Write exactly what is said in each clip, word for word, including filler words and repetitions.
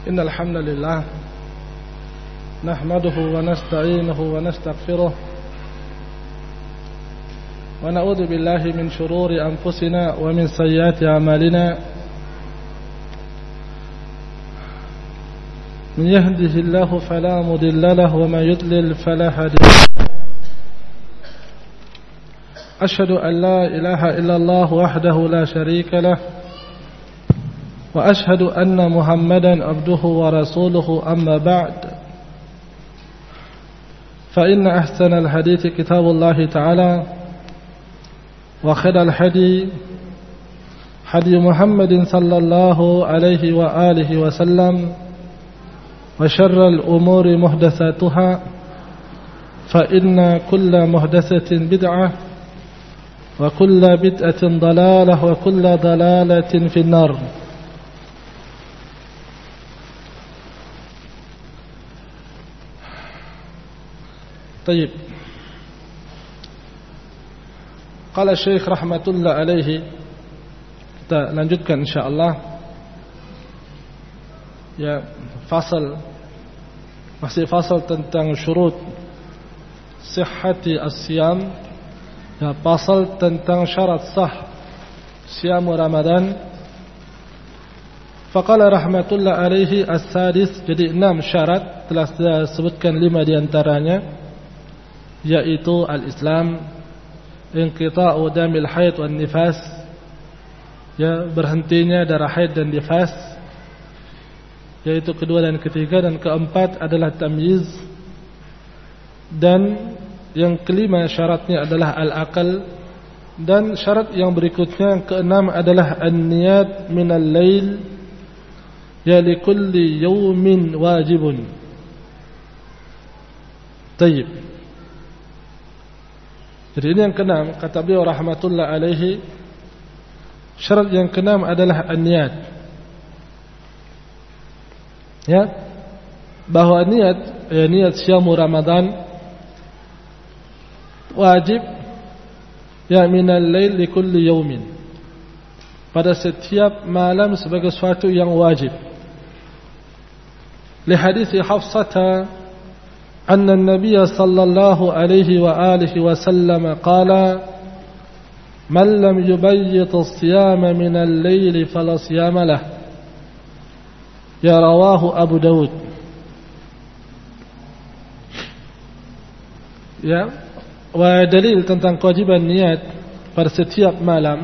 إن الحمد لله نحمده ونستعينه ونستغفره ونعوذ بالله من شرور أنفسنا ومن سيئات أعمالنا من يهده الله فلا مضل له ومن يضلل فلا هادي له. أشهد أن لا إله إلا الله وحده لا شريك له وأشهد أن محمدا عبده ورسوله. أما بعد فإن أحسن الحديث كتاب الله تعالى وخير الهدي هدي محمد صلى الله عليه وآله وسلم وشر الأمور محدثاتها فإن كل محدثة بدعة وكل بدعة ضلالة وكل ضلالة في النار. طيب. Qala Syekh rahmatullah alaihi, kita lanjutkan insyaallah. Ya, fasal masih fasal tentang syurut sihhati as-siyam. Ya, pasal tentang syarat sah siam Ramadan. Faqala rahmatullah alaihi as-sadis, jadi enam syarat, telah saya sebutkan lima di antaranya, yaitu al-Islam, inqita'u damil haid wan nifas, ya, berhentinya darah haid dan nifas, yaitu kedua dan ketiga, dan keempat adalah tamyiz, dan yang kelima syaratnya adalah al-aqal, dan syarat yang berikutnya yang keenam adalah an-niyat minal lail, ya likulli yawmin wajibun. Tayyib. Jadi ini yang keenam, kata beliau rahmatullah alaihi, syarat yang keenam adalah an-niyat. Ya, bahwa niat, ya, niat siamu Ramadan wajib, ya, minal lail li kulli yawmin, pada setiap malam sebagai suatu yang wajib. Li hadits Hafsah anna an-nabiy sallallahu alaihi wa alihi wa sallam qala man lam yubayyit as-siyama min al-lail fala siyama lah, ya, rawahu Abu Dawud. Ya, wa dalil tentang kewajiban niat pada setiap malam,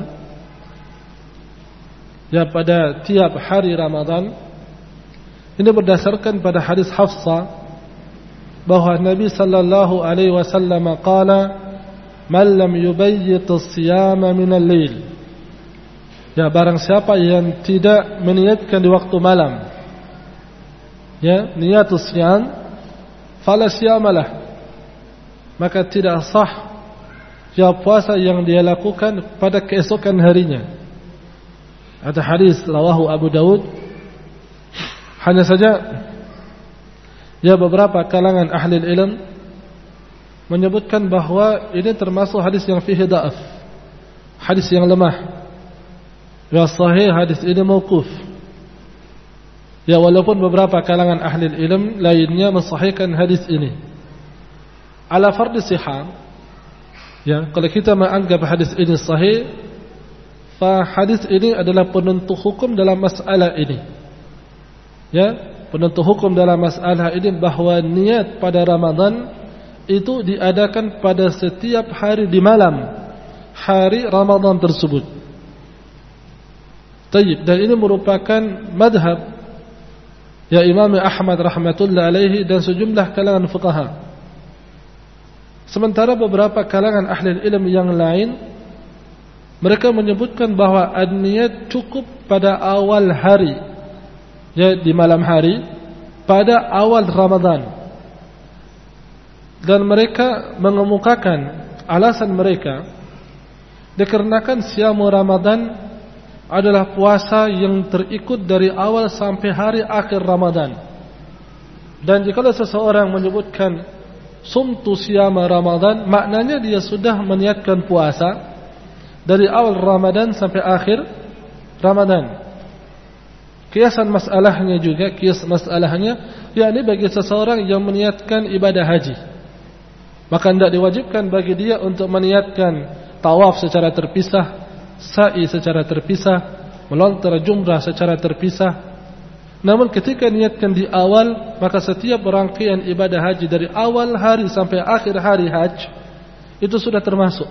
ya, pada tiap hari Ramadan, ini berdasarkan pada hadis Hafsah bahwa Nabi sallallahu alaihi wasallam qala man lam yubayyit as-siyama min al-lail, ya, barang siapa yang tidak meniatkan di waktu malam, ya, niatus siyam, fala siyamalah, maka tidak sah, ya, puasa yang dia lakukan pada keesokan harinya. Ada hadis rawahu Abu Dawud. Hanya saja, ya, beberapa kalangan ahli ilmu menyebutkan bahwa ini termasuk hadis yang fihi da'af, hadis yang lemah. Ya, sahih hadis ini mauquf. Ya, walaupun beberapa kalangan ahli ilmu lainnya mensahihkan hadis ini ala fardhi sihah. Ya, kalau kita menganggap hadis ini sahih, fa hadis ini adalah penentu hukum dalam masalah ini. Ya, penentu hukum dalam masalah ini bahwa niat pada Ramadan itu diadakan pada setiap hari di malam hari Ramadan tersebut. Tayyib, dan ini merupakan madhab, ya, Imam Ahmad rahmatullah alaihi dan sejumlah kalangan fuqaha. Sementara beberapa kalangan ahli ilmu yang lain, mereka menyebutkan bahwa an-niyat cukup pada awal hari, ya, di malam hari pada awal Ramadan. Dan mereka mengemukakan alasan mereka dikarenakan siamu Ramadan adalah puasa yang terikut dari awal sampai hari akhir Ramadan. Dan jika seseorang menyebutkan sumtu siyama Ramadan, maknanya dia sudah meniatkan puasa dari awal Ramadan sampai akhir Ramadan. Kiasan masalahnya juga, kias masalahnya, yakni bagi seseorang yang meniatkan ibadah haji, maka tidak diwajibkan bagi dia untuk meniatkan tawaf secara terpisah, sa'i secara terpisah, melontar jumrah secara terpisah. Namun ketika niatkan di awal, maka setiap rangkaian ibadah haji dari awal hari sampai akhir hari haji itu sudah termasuk.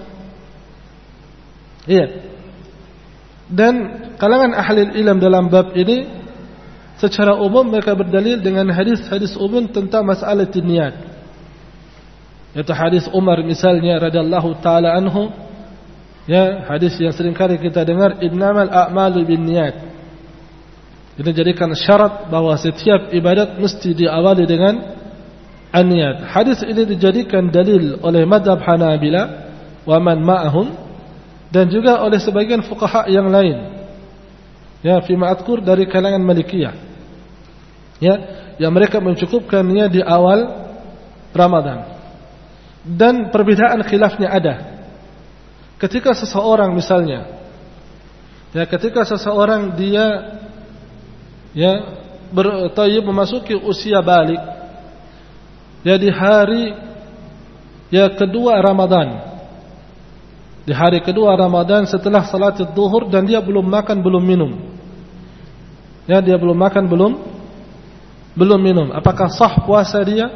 Iya. Dan kalangan ahli ilmu dalam bab ini secara umum mereka berdalil dengan hadis-hadis umum tentang masalah niat. Yaitu hadis Umar misalnya radhiyallahu taala anhu, ya, hadis yang sering kali kita dengar, innamal a'malu binniyat. Ini jadikan syarat bahwa setiap ibadat mesti diawali dengan an-niyat. Hadis ini dijadikan dalil oleh madhab Hanabila wa man ma'ahum, dan juga oleh sebagian fuqaha yang lain, ya, fi ma'adkur dari kalangan Malikiyah, ya, yang mereka mencukupkannya di awal Ramadan. Dan perbedaan khilafnya ada. Ketika seseorang misalnya, ya, ketika seseorang dia ya bertayyib memasuki usia balik, ya, di hari ya kedua Ramadan, di hari kedua Ramadan setelah salat zuhur, dan dia belum makan belum minum, ya, dia belum makan belum belum minum, apakah sah puasa dia?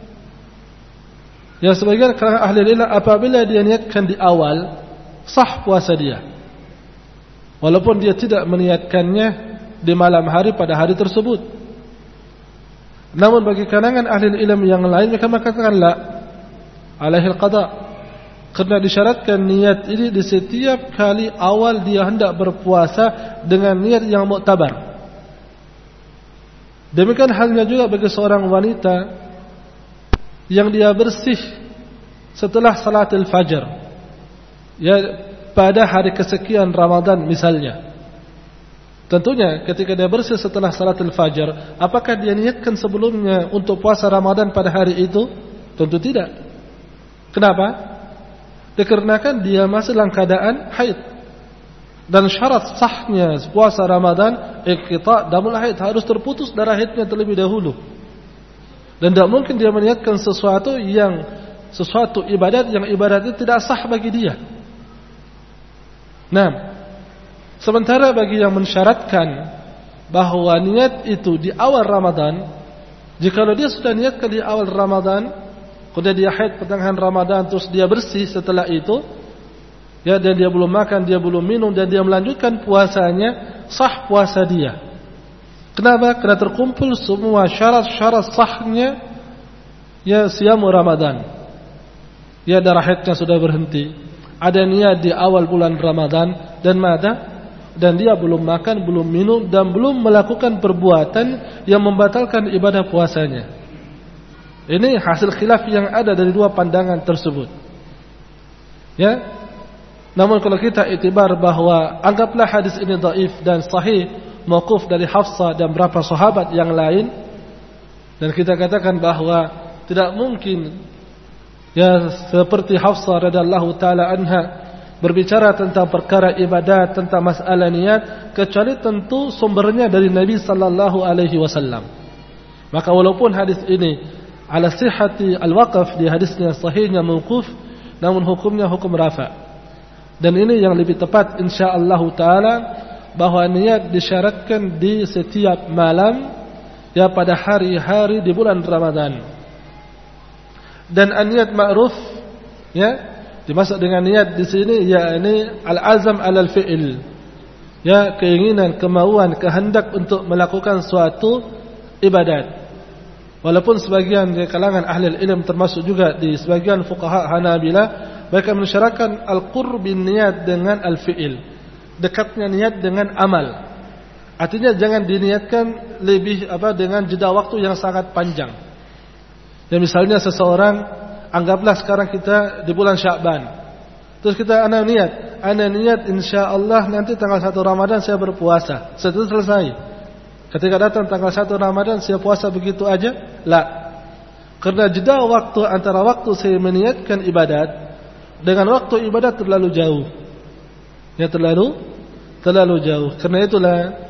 Ya, sebagian kalangan ahli ilmu apabila dia niatkan di awal, sah puasa dia, walaupun dia tidak meniatkannya di malam hari pada hari tersebut. Namun bagi kalangan ahli ilmu yang lain, mereka mengatakan la, alaihil qada, karena disyaratkan niat ini di setiap kali awal dia hendak berpuasa dengan niat yang muktabar. Demikian halnya juga bagi seorang wanita yang dia bersih setelah salatul fajar, ya, pada hari kesekian Ramadan misalnya. Tentunya ketika dia bersih setelah salatul fajar, apakah dia niatkan sebelumnya untuk puasa Ramadan pada hari itu? Tentu tidak. Kenapa? Dikarenakan dia masih dalam keadaan haid. Dan syarat sahnya puasa Ramadan, inqita' damul haid, harus terputus darah haidnya terlebih dahulu. Dan tidak mungkin dia meniatkan sesuatu yang sesuatu ibadat yang ibadatnya tidak sah bagi dia. Nah, sementara bagi yang mensyaratkan bahwa niat itu di awal Ramadan, jikalau dia sudah niatkan di awal Ramadan, kemudian dia haid pertengahan Ramadan, terus dia bersih setelah itu, ya, dan dia belum makan, dia belum minum, dan dia melanjutkan puasanya, sah puasa dia. Kenapa? Karena terkumpul semua syarat-syarat sahnya, ya, siamu Ramadan. Ya, darah haidnya sudah berhenti, ada niat di awal bulan Ramadan, dan mada, dan dia belum makan, belum minum, dan belum melakukan perbuatan yang membatalkan ibadah puasanya. Ini hasil khilaf yang ada dari dua pandangan tersebut, ya. Namun kalau kita iktibar bahwa anggaplah hadis ini dhaif dan sahih, mauquf dari Hafsah dan beberapa sahabat yang lain, dan kita katakan bahwa tidak mungkin, ya, seperti Hafsah radhiyallahu taala anha berbicara tentang perkara ibadat, tentang masalah niat, kecuali tentu sumbernya dari Nabi sallallahu alaihi wasallam. Maka walaupun hadis ini ala sihhati al-waqf, di hadisnya sahihnya mauquf, namun hukumnya hukum rafa. Dan ini yang lebih tepat insyaallah taala, bahwa niat disyaratkan di setiap malam, ya, pada hari-hari di bulan Ramadan. Dan an-niyat ma'ruf, ya, dimaksud dengan niat di sini, yakni al-azam alal fi'il, ya, keinginan, kemauan, kehendak untuk melakukan suatu ibadat. Walaupun sebagian di kalangan ahli ilmu, termasuk juga di sebagian fuqaha Hanabilah, mereka mensyaratkan al-qurb bin niat dengan al-fi'il, dekatnya niat dengan amal. Artinya jangan diniatkan lebih apa dengan jeda waktu yang sangat panjang. Ya, misalnya seseorang, anggaplah sekarang kita di bulan Sya'ban, terus kita ana niat, ana niat insyaallah nanti tanggal satu Ramadan saya berpuasa. Setelah selesai, ketika datang tanggal satu Ramadan saya puasa begitu aja? La. Karena jeda waktu antara waktu saya meniatkan ibadat dengan waktu ibadat terlalu jauh. Ya, terlalu terlalu jauh. Karena itulah,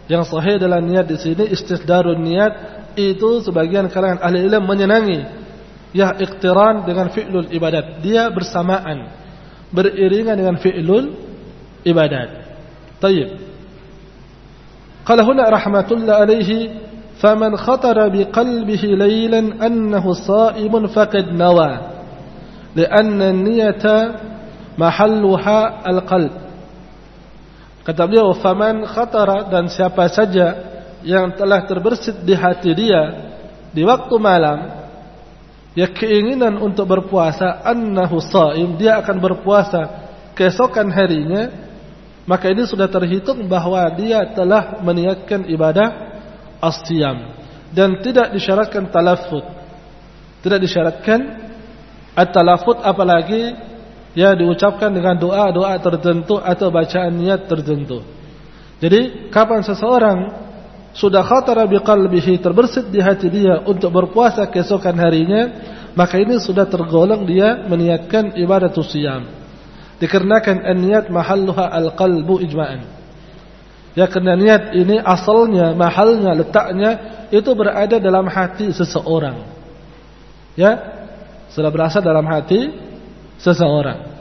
Yang sahih dalam niat di sini istisdarun niat, itu sebagian kalangan ahli ilmu menyenangi ya iqtiran dengan fi'lul ibadat. Dia bersamaan, beriringan dengan fi'lul ibadat. Tayyib. Qala huna rahmatullah alaihi, faman khatara biqalbihi laylan annahu sha'imun faqad nawa, li'anna an-niyata mahalluha al-qalb. Kata beliau, faman khatara, dan siapa saja yang telah terbersit di hati dia di waktu malam, ya keinginan untuk berpuasa, annahu shaim, dia akan berpuasa keesokan harinya, maka ini sudah terhitung bahwa dia telah meniatkan ibadah as-siyam. Dan tidak disyaratkan talaffuz, tidak disyaratkan at-talaffuz, apalagi ya diucapkan dengan doa-doa tertentu atau bacaan niat tertentu. Jadi kapan seseorang sudah khatara biqalbihi, terbersit di hati dia untuk berpuasa keesokan harinya, maka ini sudah tergolong dia meniatkan ibadatus siyam. Dikarenakan an-niyat mahalluha al-qalbu ijma'an. Ya, karena niat ini asalnya, mahalnya, letaknya itu berada dalam hati seseorang. Ya, sudah berasal dalam hati seseorang.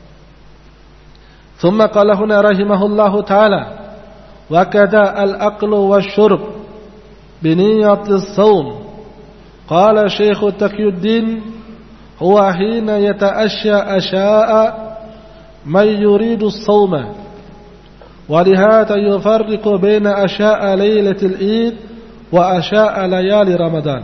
Thumma qala huna rahimahullahu ta'ala, wa kada al-aqlu wasyurb biniyatis saum. Qala Syekh Taqiyuddin, huwa hina yata'asya asya'a man yuridu as-sawma, wa lihada yufarriqu baina asya'a lailatul id wa asya'a layali Ramadan.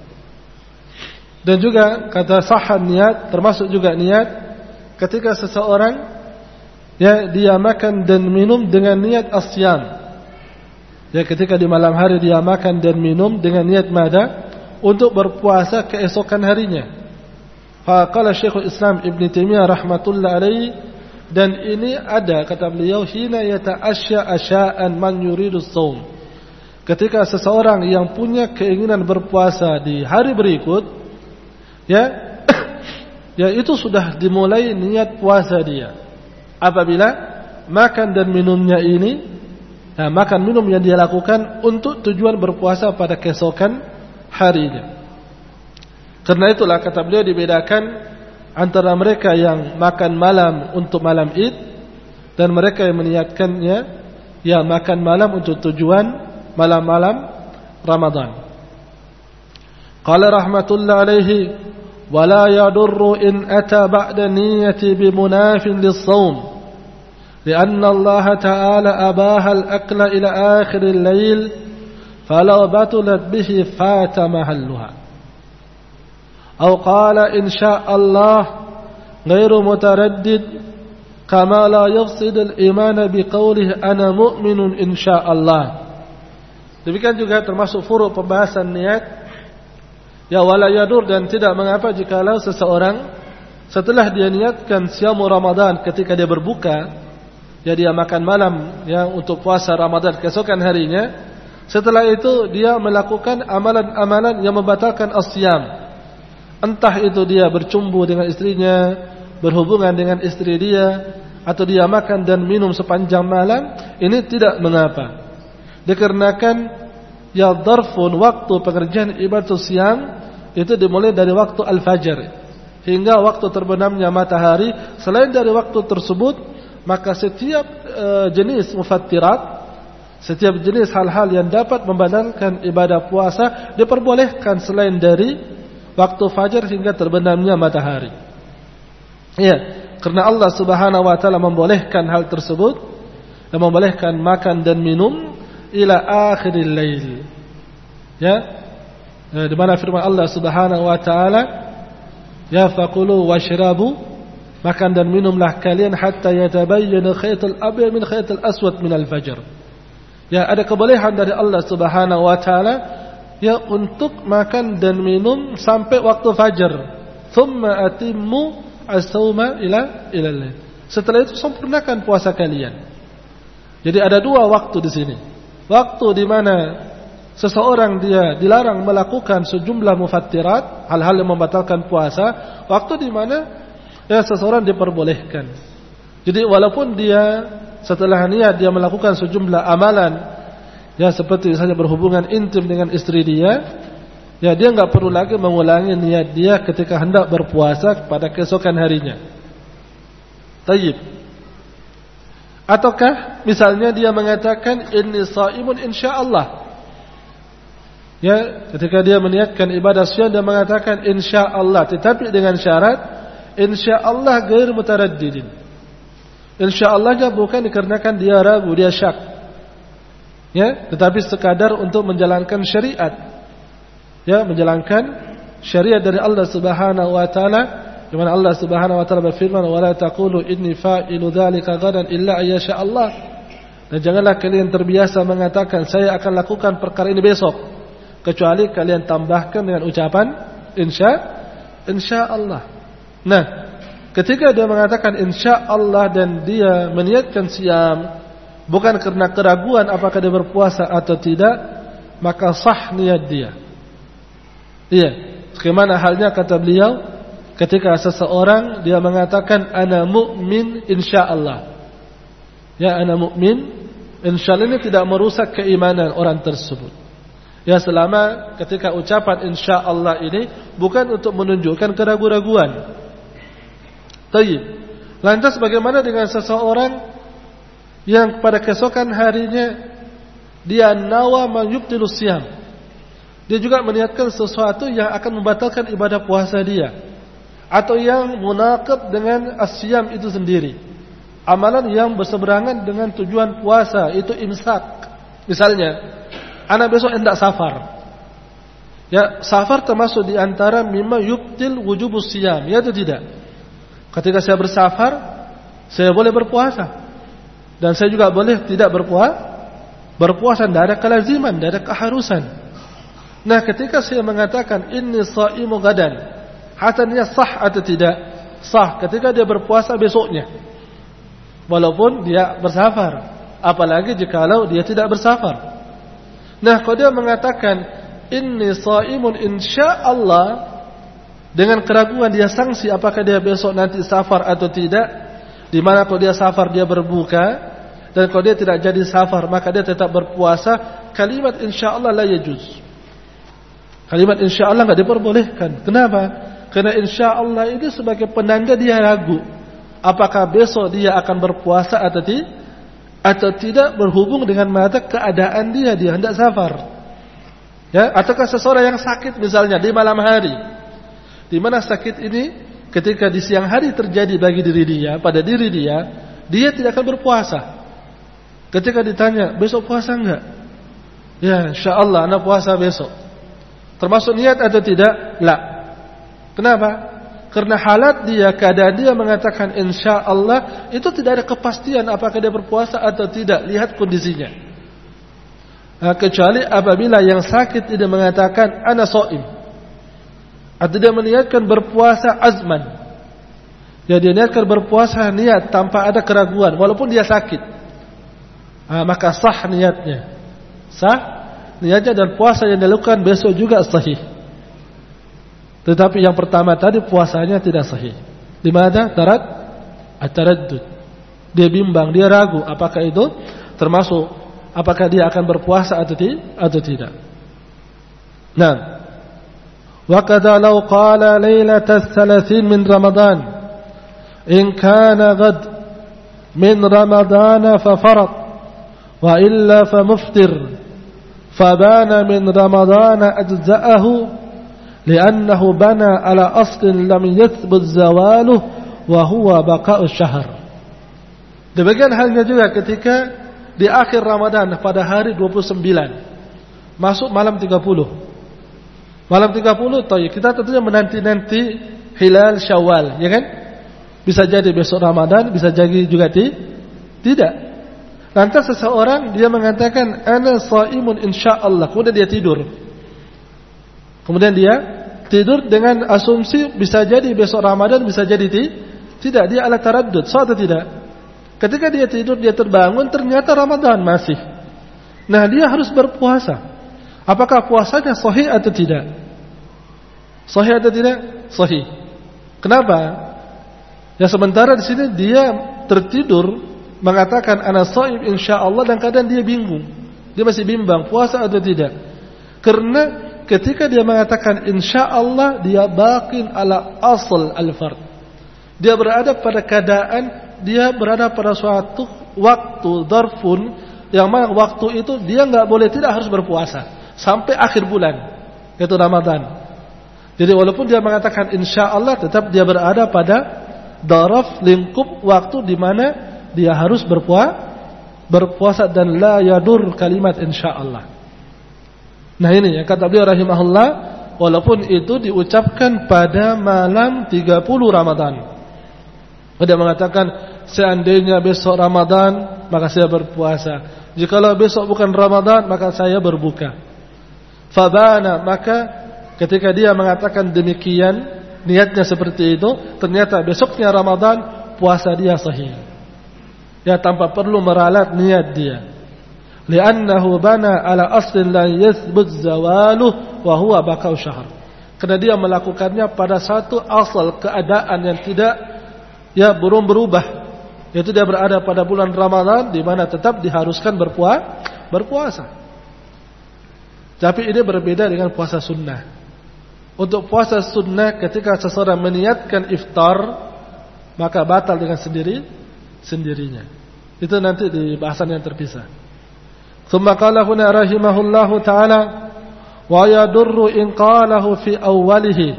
Dan juga kata sahhan niat, termasuk juga niat ketika seseorang ya dia makan dan minum dengan niat asyam. Ya, ketika di malam hari dia makan dan minum dengan niat mada untuk berpuasa keesokan harinya. Faqala Syekhul Islam Ibn Taimiyah rahmatullah alaihi, dan ini ada kata beliau, hina yata'asya asya'an man yuridus shaum, ketika seseorang yang punya keinginan berpuasa di hari berikut, ya ya itu sudah dimulai niat puasa dia. Apabila makan dan minumnya ini, nah, makan minum yang dia lakukan untuk tujuan berpuasa pada keesokan harinya. Karena itulah kata beliau dibedakan antara mereka yang makan malam untuk malam Id dan mereka yang meniatkannya ya makan malam untuk tujuan malam-malam Ramadan. Qala rahmatullah alaihi, wala yadurru in ata ba'da niyyati bimunafin lis-shaum, lianna Allah ta'ala abaha al-akla ila akhir al-lail, falau batulat bihi fata mahalluha. Aw qala in syaa Allah ghairu mutaraddid, kama la yafsid al-iman biqawlihi ana mu'minun insya Allah. Demikian juga termasuk furu' pembahasan niat. Ya, wala yadur, dan tidak mengapa jikalau seseorang setelah dia niatkan siamu Ramadan ketika dia berbuka, ya dia makan malam ya untuk puasa Ramadan keesokan harinya, setelah itu dia melakukan amalan-amalan yang membatalkan as-siyam. Entah itu dia bercumbu dengan istrinya, berhubungan dengan istri dia, atau dia makan dan minum sepanjang malam, ini tidak mengapa. Dikarenakan ya darfun, waktu pengerjaan ibadah siyam itu dimulai dari waktu al-fajr hingga waktu terbenamnya matahari. Selain dari waktu tersebut, maka setiap uh, jenis mufattirat, setiap jenis hal-hal yang dapat membatalkan ibadah puasa diperbolehkan selain dari waktu fajar hingga terbenamnya matahari. Ya, karena Allah Subhanahu wa taala membolehkan hal tersebut, dan membolehkan makan dan minum ila akhiril lail. Ya, di mana firman Allah Subhanahu wa taala, ya faqulu washrabu, makan dan minumlah kalian hatta yatabayyana khaytul abyad min khaytil aswad min al-fajr. Ya, ada kebolehan dari Allah Subhanahu wa taala ya untuk makan dan minum sampai waktu fajar. Thumma atimmu as-sawma ila ila al-lail. Setelah itu sempurnakan puasa kalian. Jadi ada dua waktu di sini. Waktu di mana seseorang dia dilarang melakukan sejumlah mufattirat, hal-hal yang membatalkan puasa. Waktu di mana ya seseorang diperbolehkan. Jadi walaupun dia setelah niat dia melakukan sejumlah amalan ya seperti misalnya berhubungan intim dengan istri dia, ya dia enggak perlu lagi mengulangi niat dia ketika hendak berpuasa pada keesokan harinya. Tayyib. Ataukah misalnya dia mengatakan inni shaimun insyaallah. Ya, ketika dia meniatkan ibadah siam dia mengatakan insyaallah, tetapi dengan syarat insyaallah ghair mutaraddidin. Insyaallah-nya bukan dikarenakan dia ragu, dia syak. Ya, tetapi sekadar untuk menjalankan syariat. Ya, menjalankan syariat dari Allah Subhanahu wa taala, di mana Allah Subhanahu wa taala berfirman, "Wa la taqulu inni fa'ilu dzalika ghadan illa ayyasha Allah." Dan janganlah kalian terbiasa mengatakan saya akan lakukan perkara ini besok, kecuali kalian tambahkan dengan ucapan insya insyaallah. Nah, ketika dia mengatakan insyaallah dan dia meniatkan siam bukan karena keraguan apakah dia berpuasa atau tidak, maka sah niat dia. Iya, bagaimana halnya kata beliau ketika seseorang dia mengatakan ana mu'min insyaallah. Ya, ana mu'min insyaallah, ini tidak merusak keimanan orang tersebut. Ya, selama ketika ucapan insyaallah ini bukan untuk menunjukkan keraguan-raguan. Tayyib. Lantas bagaimana dengan seseorang yang pada keesokan harinya dia nawa mayubtilu siyam? Dia juga meniatkan sesuatu yang akan membatalkan ibadah puasa dia, atau yang munaqib dengan asyam itu sendiri, amalan yang berseberangan dengan tujuan puasa, itu imsak. Misalnya, ana besok hendak safar. Ya, safar termasuk di antara mimma yubtil wujubus siyam, ya atau tidak? Ketika saya bersafar, saya boleh berpuasa. Dan saya juga boleh tidak berpuasa. Berpuasa tidak ada kelaziman, tidak ada keharusan. Nah, ketika saya mengatakan inni shaimu gadan, hatannya sah atau tidak? Sah ketika dia berpuasa besoknya, walaupun dia bersafar. Apalagi jikalau dia tidak bersafar. Nah, kalau dia mengatakan inni shaimun insyaallah dengan keraguan, dia sanksi apakah dia besok nanti safar atau tidak. Di mana kalau dia safar dia berbuka, dan kalau dia tidak jadi safar maka dia tetap berpuasa. Kalimat insyaallah la yajuz. Kalimat insyaallah enggak diperbolehkan. Kenapa? Karena insyaallah itu sebagai penanda dia ragu apakah besok dia akan berpuasa atau tidak, atau tidak, berhubung dengan mata keadaan dia dia hendak safar. Ya, ataukah seseorang yang sakit misalnya di malam hari, di mana sakit ini ketika di siang hari terjadi bagi diri dia, pada diri dia, dia tidak akan berpuasa. Ketika ditanya, besok puasa enggak? Ya, insyaallah ana puasa besok. Termasuk niat atau tidak? La. Kenapa? Karena halat dia, keadaan dia mengatakan insyaallah, itu tidak ada kepastian apakah dia berpuasa atau tidak. Lihat kondisinya. Nah, kecuali apabila yang sakit ini mengatakan ana shaim, atau dia meniatkan berpuasa azman. Ya, dia niatkan berpuasa niat tanpa ada keraguan walaupun dia sakit. Nah, maka sah niatnya. Sah niatnya, dan puasa yang dilakukan besok juga sahih. Tetapi yang pertama tadi puasanya tidak sahih. Di mana? Tarat at-taraddud. Dia bimbang, dia ragu apakah itu termasuk apakah dia akan berpuasa atau tidak. Nah, wa kadza law qala lailatas thalathin min Ramadan in kana ghad min Ramadan fa farad wa illa fa muftir fa bana min Ramadan ajza'ahu li'annahu bana ala aslin lam yathbut zawaluh wa huwa baqa'u syahr. Demikian halnya juga ketika di akhir Ramadan pada hari dua puluh sembilan masuk malam tiga puluh. Malam tiga puluh toh kita tentunya menanti-nanti hilal Syawal, ya kan? Bisa jadi besok Ramadan, bisa jadi juga ti, tidak. Lantas seseorang dia mengatakan ana shaimun insyaallah, kemudian dia tidur. Kemudian dia tidur dengan asumsi bisa jadi besok Ramadan, bisa jadi ti, tidak. Dia ala taraddud, sah atau tidak? Ketika dia tidur, dia terbangun ternyata Ramadan masih. Nah, dia harus berpuasa. Apakah puasanya sahih atau tidak? Sahih atau tidak? Sahih. Kenapa? Ya, sementara di sini dia tertidur mengatakan ana shaim insyaallah dan keadaan dia bingung. Dia masih bimbang puasa atau tidak. Karena ketika dia mengatakan insyaallah, dia baqin ala asl al-fard. Dia berada pada keadaan, dia berada pada suatu waktu darfun, yang mana waktu itu dia enggak boleh tidak harus berpuasa sampai akhir bulan, yaitu Ramadan. Jadi walaupun dia mengatakan insyaallah, tetap dia berada pada daraf lingkup waktu di mana dia harus berpuasa, berpuasa dan la yadur kalimat insyaallah. Nah ini yang kata beliau rahimahullah, walaupun itu diucapkan pada malam tiga puluh Ramadan. Dia mengatakan seandainya besok Ramadan maka saya berpuasa. Jikalau besok bukan Ramadan maka saya berbuka. Fabana, maka ketika dia mengatakan demikian, niatnya seperti itu, ternyata besoknya Ramadan, puasa dia sahih. Ya, tanpa perlu meralat niat dia. Li'annahu bana ala aslin la yathbut zawaluh wa huwa baqa'u syahr. Karena dia melakukannya pada satu asal keadaan yang tidak ya belum berubah, yaitu dia berada pada bulan Ramadan di mana tetap diharuskan berpuasa, berpuasa. Tapi ini berbeda dengan puasa sunnah. Untuk puasa sunnah, ketika seseorang meniatkan iftar, maka batal dengan sendiri sendirinya. Itu nanti di bahasan yang terpisah. Tsumma qala huna rahimahullahu taala wa yadurru in qalahu fi awwalihi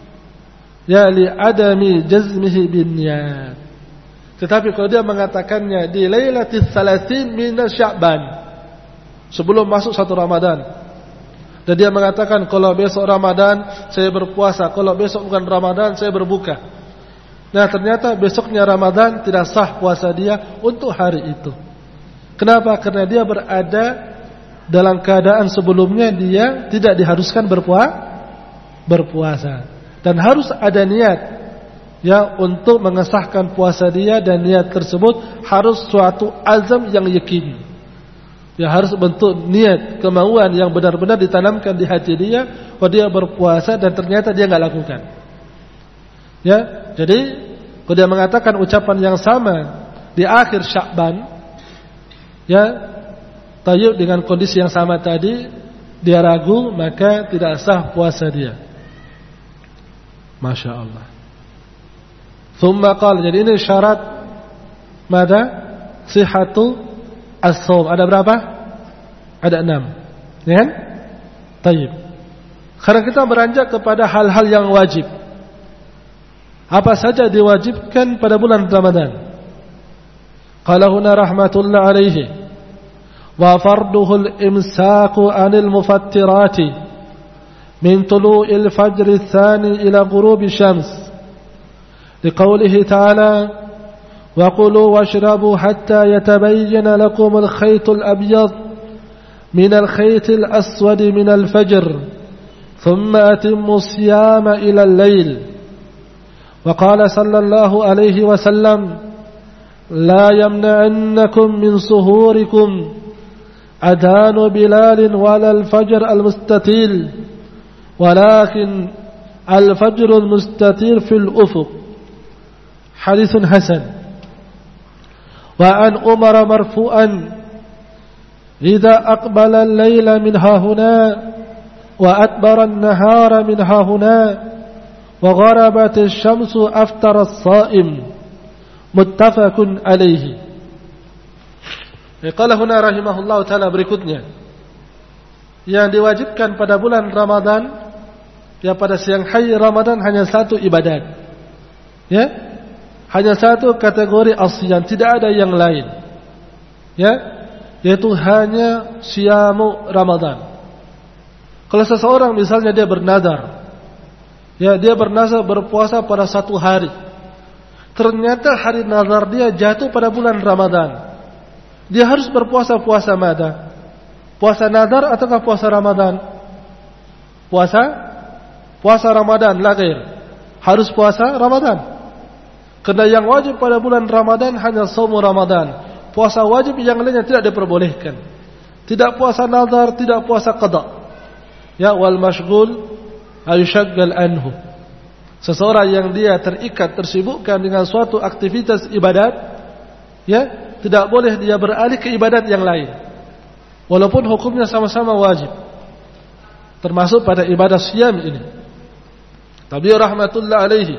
ya li adami jazmihi bin niyat. Tetapi kalau dia mengatakannya di lailatul thalathin min Sya'ban, sebelum masuk satu Ramadan, dan dia mengatakan kalau besok Ramadan saya berpuasa, kalau besok bukan Ramadan saya berbuka. Nah ternyata besoknya Ramadan tidak sah puasa dia untuk hari itu. Kenapa? Karena dia berada dalam keadaan sebelumnya dia tidak diharuskan berpuasa, berpuasa. Dan harus ada niat ya untuk mengesahkan puasa dia, dan niat tersebut harus suatu azam yang yakin. Ya harus bentuk niat, kemauan yang benar-benar ditanamkan di hati dia, bahwa dia berpuasa dan ternyata dia enggak lakukan. Ya, jadi kalau dia mengatakan ucapan yang sama di akhir Sya'ban, ya, tayyib dengan kondisi yang sama tadi, dia ragu, maka tidak sah puasa dia. Masya Allah. Thumma qala, jadi ini syarat mada sihhatu as-shaum. Ada berapa? Ada enam. Ya kan? Tayyib. Sekarang kita beranjak kepada hal-hal yang wajib. Apa saja diwajibkan pada bulan Ramadan? Qala huna rahmatullah alaihi wa farduhu al-imsaku anil mufattirati min tulu'il fajri tsani ila ghurubi syams. Liqaulihi ta'ala wa kulu washrabu hatta yatabayyana lakum al-khaytul abyad من الخيط الأسود من الفجر ثم أتموا الصيام إلى الليل. وقال صلى الله عليه وسلم لا يمنعنكم من سهوركم أذان بلال ولا الفجر المستتيل ولكن الفجر المستتير في الأفق. حديث حسن. وعن عمر مرفوعا إذا أقبل الليل من هاهنا وأدبر النهار من هاهنا وغربت الشمس أفطر الصائم. متفق عليه. Qala huna rahimahullahu taala, berikutnya yang diwajibkan pada bulan Ramadan, ya pada siang hari Ramadan hanya satu ibadat. Ya? Hanya satu kategori as-siyam, tidak ada yang lain. Ya? Yaitu hanya siyamu Ramadan. Kalau seseorang misalnya dia bernazar, ya dia bernazar berpuasa pada satu hari, ternyata hari nazar dia jatuh pada bulan Ramadan, dia harus berpuasa puasa mana? Puasa nazar ataukah puasa Ramadan? Puasa puasa Ramadan, la ghair. Harus puasa Ramadan. Karena yang wajib pada bulan Ramadan hanya shaum Ramadan. Puasa wajib yang lainnya tidak diperbolehkan. Tidak puasa nazar, tidak puasa qada. Ya, wal mashghul ayushaggal anhu. Seseorang yang dia terikat, tersibukkan dengan suatu aktivitas ibadat, ya, tidak boleh dia beralih ke ibadat yang lain. walaupun hukumnya sama-sama wajib, termasuk pada ibadah siyam ini. Tapi rahmatullah alaihi,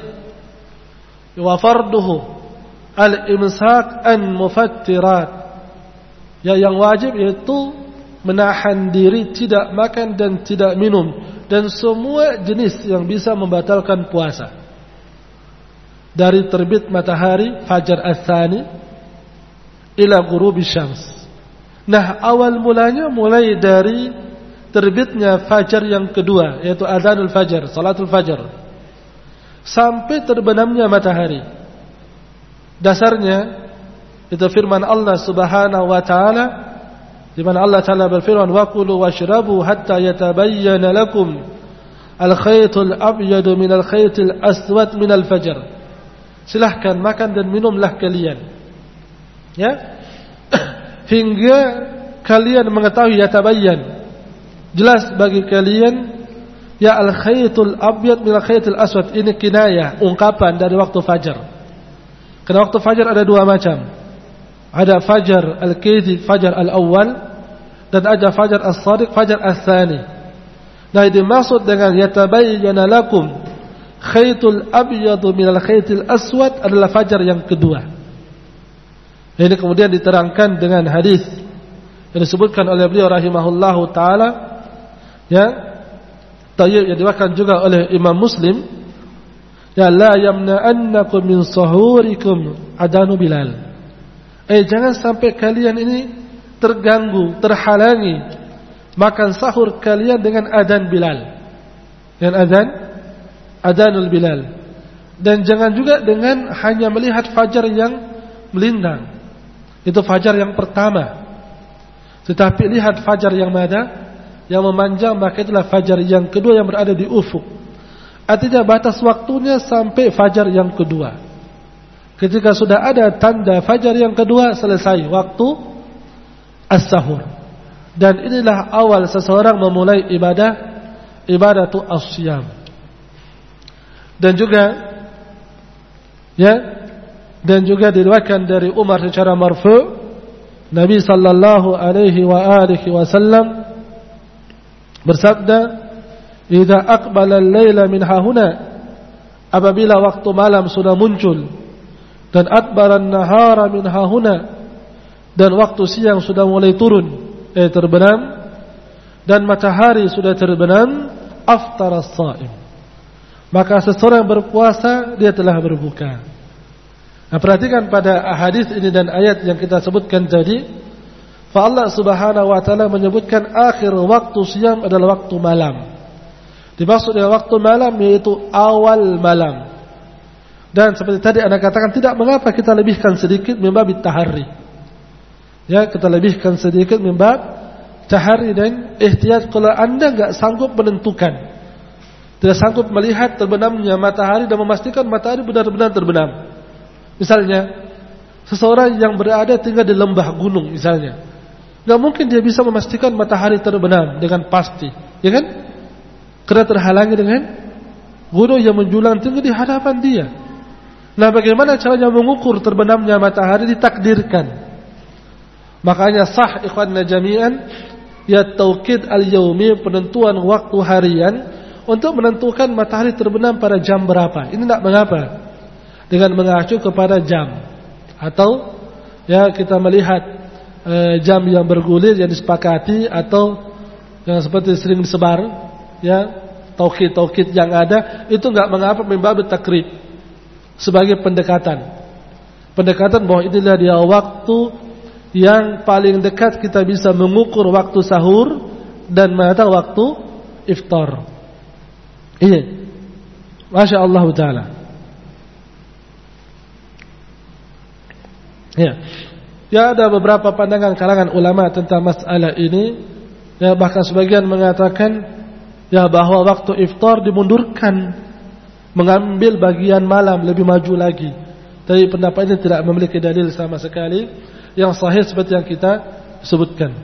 wa farduhu al-imsak an mufattirat, ya yang wajib yaitu menahan diri tidak makan dan tidak minum dan semua jenis yang bisa membatalkan puasa, dari terbit matahari fajar ats-tsani ila ghurubi syams. Nah, awal mulanya mulai dari terbitnya fajar yang kedua, yaitu adzanul fajar, salatul fajar, sampai terbenamnya matahari. Dasarnya itu firman Allah Subhanahu wa taala, di mana Allah Taala berfirman, wa kulu washrabu hatta yatabayyana lakum al-khaytul abyadu minal khaytil aswad minal fajr. Silahkan makan dan minumlah kalian, ya, hingga kalian mengetahui, yatabayyan, jelas bagi kalian, ya al-khaytul abyad minal khaytil aswad. Ini kinayah, ungkapan dari waktu fajar. Karena waktu fajar ada dua macam. Ada fajar al-kadhib, fajar al-awwal, dan ada fajar as-sadiq, fajar as-tsani. Nah, dimaksud dengan yatabayyana lakum khaytul abyadu minal khaytil aswad adalah fajar yang kedua. Ini kemudian diterangkan dengan hadis yang disebutkan oleh beliau rahimahullahu taala, ya, tayyib, yang diwakilkan juga oleh Imam Muslim, ya, la yamna'annakum min sahurikum adanu Bilal. Eh, jangan sampai kalian ini terganggu, terhalangi makan sahur kalian dengan adzan Bilal, dengan adzan adzanul Bilal. Dan jangan juga dengan hanya melihat fajar yang melintang, itu fajar yang pertama. Tetapi lihat fajar yang mana, yang memanjang, maka itulah fajar yang kedua yang berada di ufuk. Artinya batas waktunya sampai fajar yang kedua. Ketika sudah ada tanda fajar yang kedua, selesai waktu as-sahur. Dan inilah awal seseorang memulai ibadah, ibadatu as-siyam. Dan juga, ya, dan juga diriwayatkan dari Umar secara marfu', Nabi sallallahu alaihi wa alihi wasallam bersabda, "Idza aqbala al-laila min hahuna," apabila waktu malam sudah muncul, dan adbaran nahara min hahuna, dan waktu siang sudah mulai turun, eh terbenam, dan matahari sudah terbenam, aftara as-shaim, maka seseorang berpuasa dia telah berbuka. Nah, perhatikan pada hadis ini dan ayat yang kita sebutkan tadi, fa Allah Subhanahu wa taala menyebutkan akhir waktu siam adalah waktu malam. Dimaksud dengan waktu malam yaitu awal malam. Dan seperti tadi Anda katakan, tidak mengapa kita lebihkan sedikit mimbab tahari. Ya, kita lebihkan sedikit mimbab tahari dan ihtiyat. Kalau Anda enggak sanggup menentukan, tidak sanggup melihat terbenamnya matahari dan memastikan matahari benar-benar terbenam. Misalnya, seseorang yang berada tinggal di lembah gunung misalnya, enggak mungkin dia bisa memastikan matahari terbenam dengan pasti, ya kan? Karena terhalangi dengan gunung yang menjulang tinggi di hadapan dia. Nah, bagaimana caranya mengukur terbenamnya matahari? Ditakdirkan. Makanya sah ikhwanna jami'an, ya taukid al-yaumi, penentuan waktu harian untuk menentukan matahari terbenam pada jam berapa. Ini tidak mengapa, dengan mengacu kepada jam, atau ya kita melihat e, jam yang bergulir yang disepakati, atau yang seperti sering disebar, ya taukid-taukid yang ada, itu enggak mengapa mimbab takrib, sebagai pendekatan. Pendekatan bahwa inilah dia waktu yang paling dekat kita bisa mengukur waktu sahur dan mana waktu iftar. Iya. Masya Allah Ta'ala. Ya. Ya, ada beberapa pandangan kalangan ulama tentang masalah ini. Ya, bahkan sebagian mengatakan, ya, bahwa waktu iftar dimundurkan, mengambil bagian malam lebih maju lagi. Tapi pendapat ini tidak memiliki dalil sama sekali yang sahih seperti yang kita sebutkan.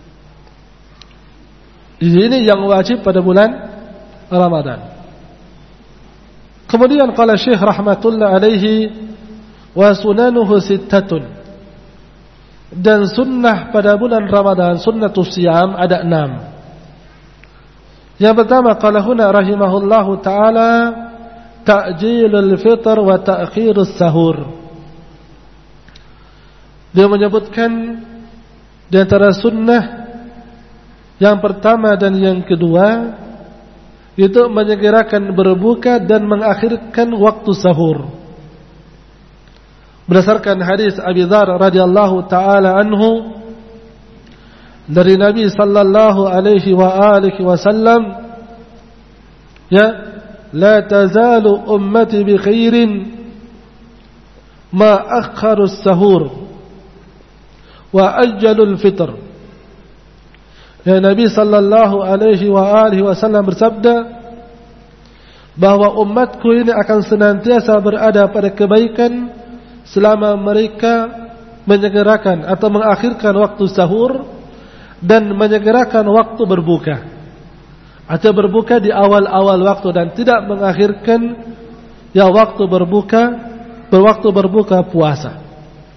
Ini yang wajib pada bulan Ramadan. Kemudian qala Syekh rahmatullah alaihi, wa sunanuhu sittatun. Dan sunnah pada bulan Ramadan, sunnatus siyam, ada enam. Yang pertama, qala huna rahimahullahu ta'ala, ta'jilul fitr wa ta'khirus sahur. Dia menyebutkan di antara sunnah yang pertama dan yang kedua itu menyegerakan berbuka dan mengakhirkan waktu sahur. Berdasarkan hadis Abi Dzar radhiyallahu taala anhu dari Nabi sallallahu alaihi wa alihi wasallam, ya, la tazalu ummati bi khairin ma akharu as-sahur wa ajjalul fitr. Ya, Nabi sallallahu alaihi wa alihi wasallam bersabda bahwa umatku ini akan senantiasa berada pada kebaikan selama mereka menyegerakan atau mengakhirkan waktu sahur dan menyegerakan waktu berbuka, atau berbuka di awal-awal waktu dan tidak mengakhirkan ya waktu berbuka berwaktu berbuka puasa.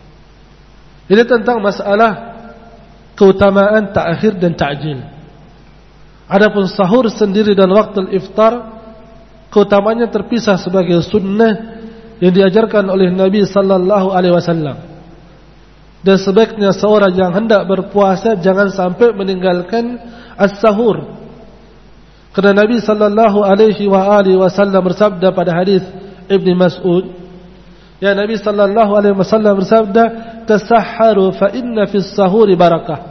Ini tentang masalah keutamaan ta'khir dan ta'jil. Adapun sahur sendiri dan waktu iftar, keutamanya terpisah sebagai sunnah yang diajarkan oleh Nabi sallallahu alaihi wasallam. Dan sebaiknya seorang yang hendak berpuasa jangan sampai meninggalkan as-sahur. Karena Nabi sallallahu alaihi wa alihi wasallam bersabda pada hadis Ibnu Mas'ud, ya, Nabi sallallahu alaihi wasallam bersabda, tasahharu fa inna fis sahuri barakah.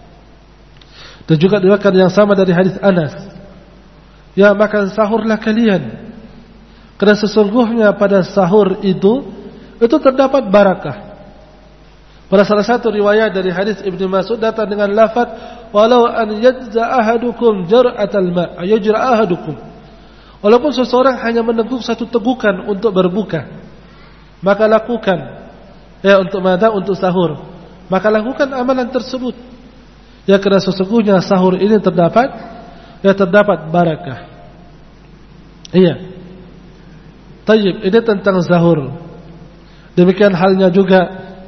Dan juga diriwayatkan yang sama dari hadis Anas, ya, makan sahurlah kalian, karena sesungguhnya pada sahur itu itu terdapat barakah. Pada salah satu riwayat dari hadis Ibnu Mas'ud datang dengan lafaz walau an yajza ahadukum jar'atal ma' yajra ahadukum. Walaupun seseorang hanya meneguk satu tegukan untuk berbuka, maka lakukan, ya, untuk mada, untuk sahur, maka lakukan amalan tersebut. Ya, karena sesungguhnya sahur ini terdapat, ya, terdapat barakah. Iya. Tayyib, ini tentang sahur. Demikian halnya juga,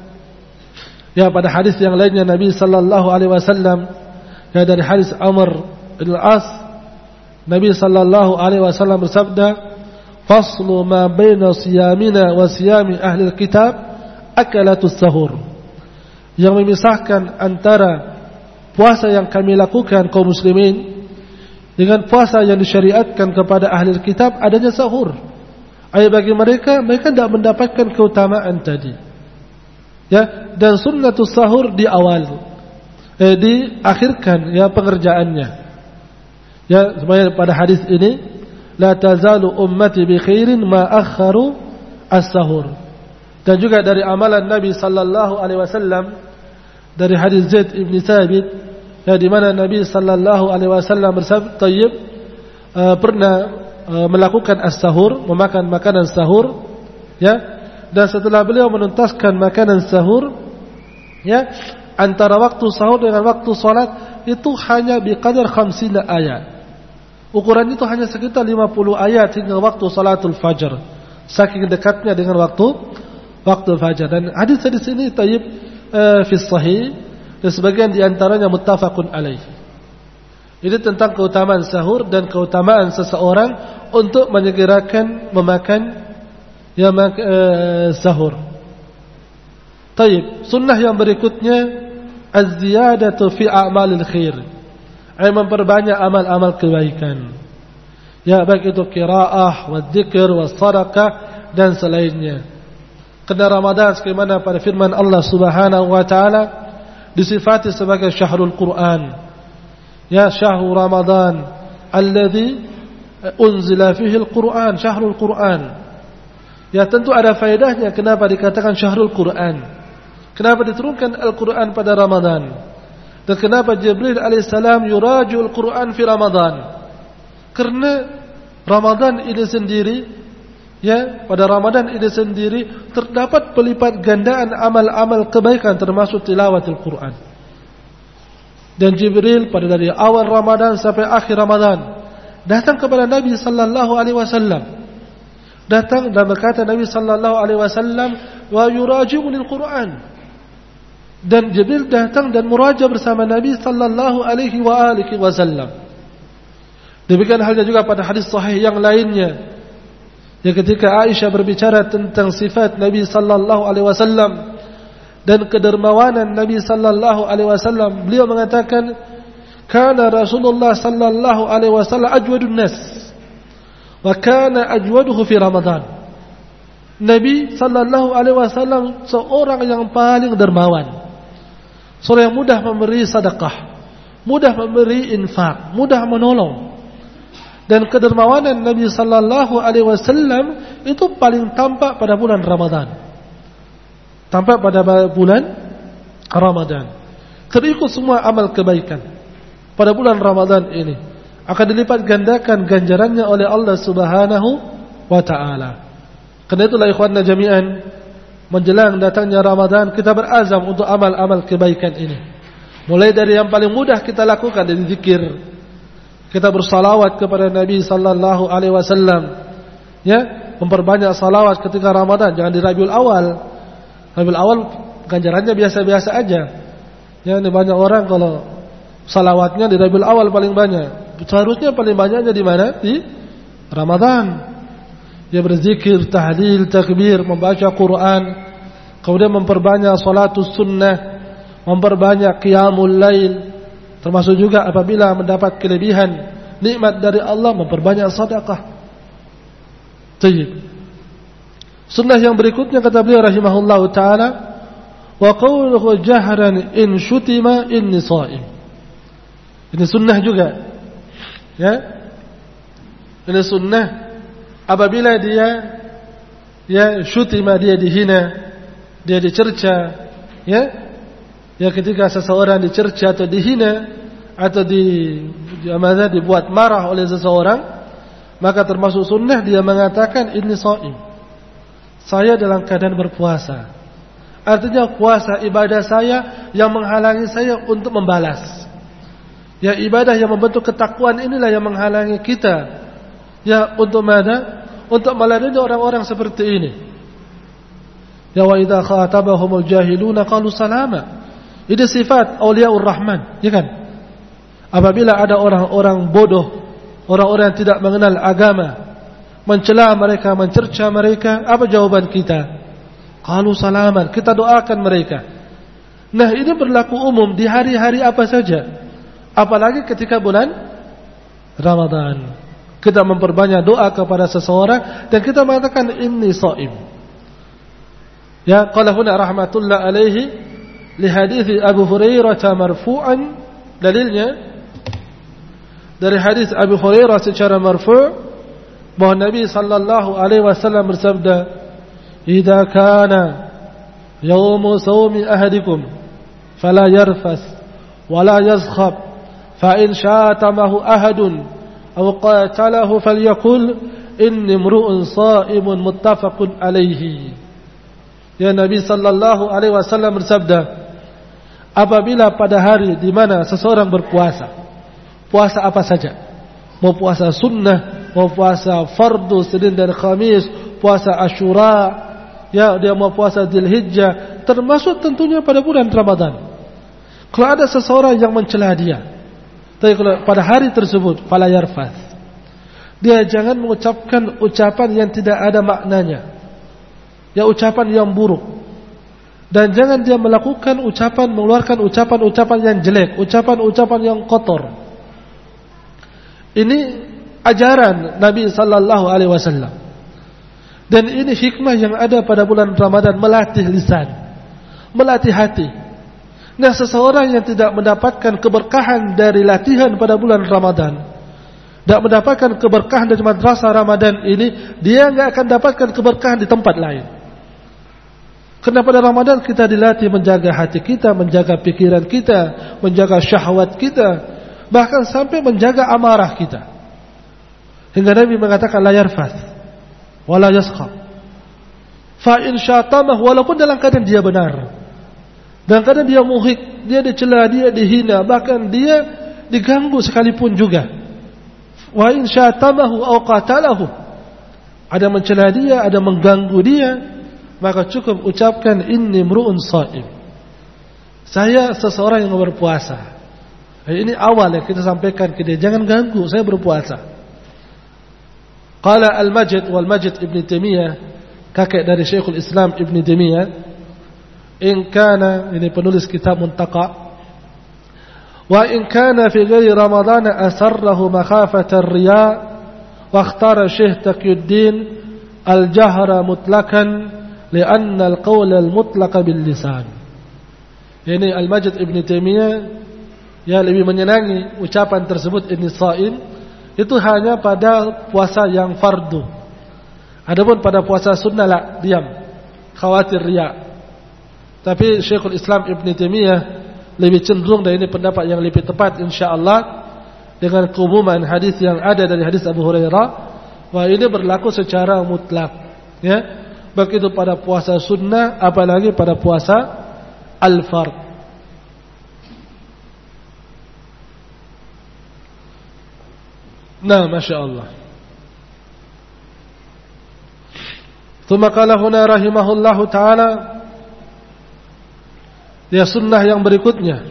ya, pada hadis yang lainnya Nabi sallallahu alaihi wasallam, ya, dari hadis Amr bin Al-As, Nabi sallallahu alaihi wasallam bersabda, faslu ma baina siyamina wa siyami ahli kitab akalatus sahur. Yang memisahkan antara puasa yang kami lakukan kaum muslimin dengan puasa yang disyariatkan kepada ahli kitab adanya sahur. Ayat bagi mereka, mereka tidak mendapatkan keutamaan tadi. Ya, dan sunnatus sahur di awal, eh, diakhirkan, ya, pengerjaannya. Ya, sebenarnya pada hadis ini, la tazalu ummati bi khairin ma akharu as-sahur. Dan juga dari amalan Nabi sallallahu alaihi wasallam dari hadis Zaid ibn Thabit, ya, di mana Nabi sallallahu alaihi wasallam bersabda, tayyib, uh, pernah uh, melakukan as-sahur, memakan makanan sahur, ya, dan setelah beliau menuntaskan makanan sahur, ya, antara waktu sahur dengan waktu salat itu hanya biqadar khamsina ayat. Ukuran itu hanya sekitar lima puluh ayat hingga waktu salatul fajar. Saking dekatnya dengan waktu waktu fajar. Dan hadis-hadis ini tayyib uh, fi sahih, dan sebagian di antaranya muttafaqun alaih. Ini tentang keutamaan sahur dan keutamaan seseorang untuk menyegerakan memakan, ya, uh, sahur. Tayyib, sunnah yang berikutnya az-ziyadatu fi a'malil khair. Ay, memperbanyak amal-amal kebaikan. Ya, baik itu qiraah, wa dzikr, wa sadaqah dan selainnya. Karena Ramadan sebagaimana pada firman Allah Subhanahu wa taala disifati sebagai syahrul Quran. Ya, syahrul Ramadan alladzi unzila fihi al-Quran, syahrul Quran. Ya, tentu ada faedahnya kenapa dikatakan syahrul Quran. Kenapa diturunkan Al-Quran pada Ramadan? Dan kenapa Jibril alaihissalam yuraji'ul Quran fi Ramadan? Karena Ramadan ini sendiri, ya, pada Ramadan ini sendiri terdapat pelipat gandaan amal-amal kebaikan termasuk tilawatul Quran. Dan Jibril pada dari awal Ramadan sampai akhir Ramadan datang kepada Nabi sallallahu alaihi wasallam. Datang dan berkata Nabi sallallahu alaihi wasallam, wa yuraji'unil Quran. Dan Jibril datang dan muraja bersama Nabi sallallahu alaihi wa alihi wasallam. Demikian halnya juga pada hadis sahih yang lainnya. Ya, ketika Aisyah berbicara tentang sifat Nabi sallallahu alaihi wasallam dan kedermawanan Nabi sallallahu alaihi wasallam, beliau mengatakan, "Kana Rasulullah sallallahu alaihi wasallam ajwadun nas wa kana ajwaduhu fi Ramadan." Nabi sallallahu alaihi wasallam seorang yang paling dermawan. Seorang yang mudah memberi sedekah, mudah memberi infak, mudah menolong. Dan kedermawanan Nabi sallallahu alaihi wasallam itu paling tampak pada bulan Ramadan. Tampak pada bulan Ramadan. Terikut semua amal kebaikan pada bulan Ramadan ini akan dilipat gandakan ganjarannya oleh Allah Subhanahu wa taala. Karena itulah ikhwanna jami'an, menjelang datangnya Ramadan kita berazam untuk amal-amal kebaikan ini. Mulai dari yang paling mudah kita lakukan dari zikir. Kita bersalawat kepada Nabi sallallahu alaihi wasallam. Ya, memperbanyak salawat ketika Ramadan, jangan di Rabiul Awal. Rabiul Awal ganjarannya biasa-biasa aja. Ya, ini banyak orang kalau salawatnya di Rabiul Awal paling banyak. Seharusnya paling banyaknya di mana? Di Ramadan. Ya, berzikir, tahlil, takbir, membaca Quran, kemudian memperbanyak salatus sunnah, memperbanyak qiyamul lail. Termasuk juga apabila mendapat kelebihan nikmat dari Allah, memperbanyak sedekah. Tayyib. Sunnah yang berikutnya kata beliau rahimahullahu taala, wa qawluhu jahran in syutima inni shaim. Ini sunnah juga. Ya. Ini sunnah apabila dia ya syutima, dia dihina, dia dicerca, ya. Ya, ketika seseorang dicerca atau dihina atau di, di amanah dibuat marah oleh seseorang, maka termasuk sunnah dia mengatakan inni shaim. Saya dalam keadaan berpuasa. Artinya puasa ibadah saya yang menghalangi saya untuk membalas. Ya, ibadah yang membentuk ketakwaan inilah yang menghalangi kita ya untuk mana? Untuk meladeni orang-orang seperti ini. Ya, wa idza khatabahumul jahiluna qalu salama. Itu sifat auliaur rahman, ya kan? Apabila ada orang-orang bodoh, orang-orang yang tidak mengenal agama, mencela mereka, mencerca mereka, apa jawaban kita? Qalu salaman, kita doakan mereka. Nah, ini berlaku umum di hari-hari apa saja. Apalagi ketika bulan Ramadan. Kita memperbanyak doa kepada seseorang dan kita mengatakan inni shaim. Ya, qala huna rahmatullah alaihi li hadits Abu Hurairah marfu'an, dalilnya dari hadis Abu Hurairah secara marfu' bahwa Nabi sallallahu alaihi wasallam bersabda, "Idza kana yaumu shaumi ahadikum fala yarfas wala yazkhab fa in syatamahu ahadun aw qatalahu falyaqul inni imru'un sha'imun muttafaqun alaihi." Ya, Nabi sallallahu alaihi wasallam bersabda, apabila pada hari di mana seseorang berpuasa, puasa apa saja, mau puasa sunnah, mau puasa fardu Senin dan Khamis, puasa Asyura, ya dia mau puasa Dzulhijjah, termasuk tentunya pada bulan Ramadan. Kalau ada seseorang yang mencela dia, tapi kalau pada hari tersebut fala yarfath, dia jangan mengucapkan ucapan yang tidak ada maknanya, ya ucapan yang buruk. Dan jangan dia melakukan ucapan, mengeluarkan ucapan-ucapan yang jelek, ucapan-ucapan yang kotor. Ini ajaran Nabi sallallahu alaihi wasallam. Dan ini hikmah yang ada pada bulan Ramadan, melatih lisan, melatih hati. Nah, seseorang yang tidak mendapatkan keberkahan dari latihan pada bulan Ramadan, tidak mendapatkan keberkahan dari madrasah Ramadan ini, dia enggak akan dapatkan keberkahan di tempat lain. Karena pada Ramadan kita dilatih menjaga hati kita, menjaga pikiran kita, menjaga syahwat kita, bahkan sampai menjaga amarah kita. Hingga Nabi mengatakan la yarfath wala yaskhab. Fa in syatamah, walaupun dalam keadaan dia benar, dalam keadaan dia muhik, dia dicela, dia dihina, bahkan dia diganggu sekalipun juga. Wa in syatamahu aw qatalahu, ada mencela dia, ada mengganggu dia, maka cukup ucapkan inni mru'un shaim. saya seseorang yang berpuasa. Ini awal yang kita sampaikan ke dia, jangan ganggu, saya berpuasa. Qala Al-Majid wal Majid Ibn Taimiyah, kakek dari Syekhul Islam Ibn Taimiyah, in kana, ini penulis kitab Muntaqa, wa in kana fi ghairi Ramadan asarrahu makhafata ar-riya wa ikhtara Syekh Taqiyuddin al-jahra mutlaqan li'anna al-qawl al-mutlaq bil lisan. Ini Al-Majid Ibn Taimiyah ya lebih menyenangi ucapan tersebut ini shaim itu hanya pada puasa yang fardu. Adapun pada puasa sunnah lah diam, khawatir riya. Tapi Syekhul Islam Ibn Taimiyah lebih cenderung, dan ini pendapat yang lebih tepat insyaallah dengan keumuman hadis yang ada dari hadis Abu Hurairah, bahwa ini berlaku secara mutlak ya, baik itu pada puasa sunnah apalagi pada puasa al-fard. Nah, masyaallah. Tsumma qala huna rahimahullahu taala, ya sunnah yang berikutnya,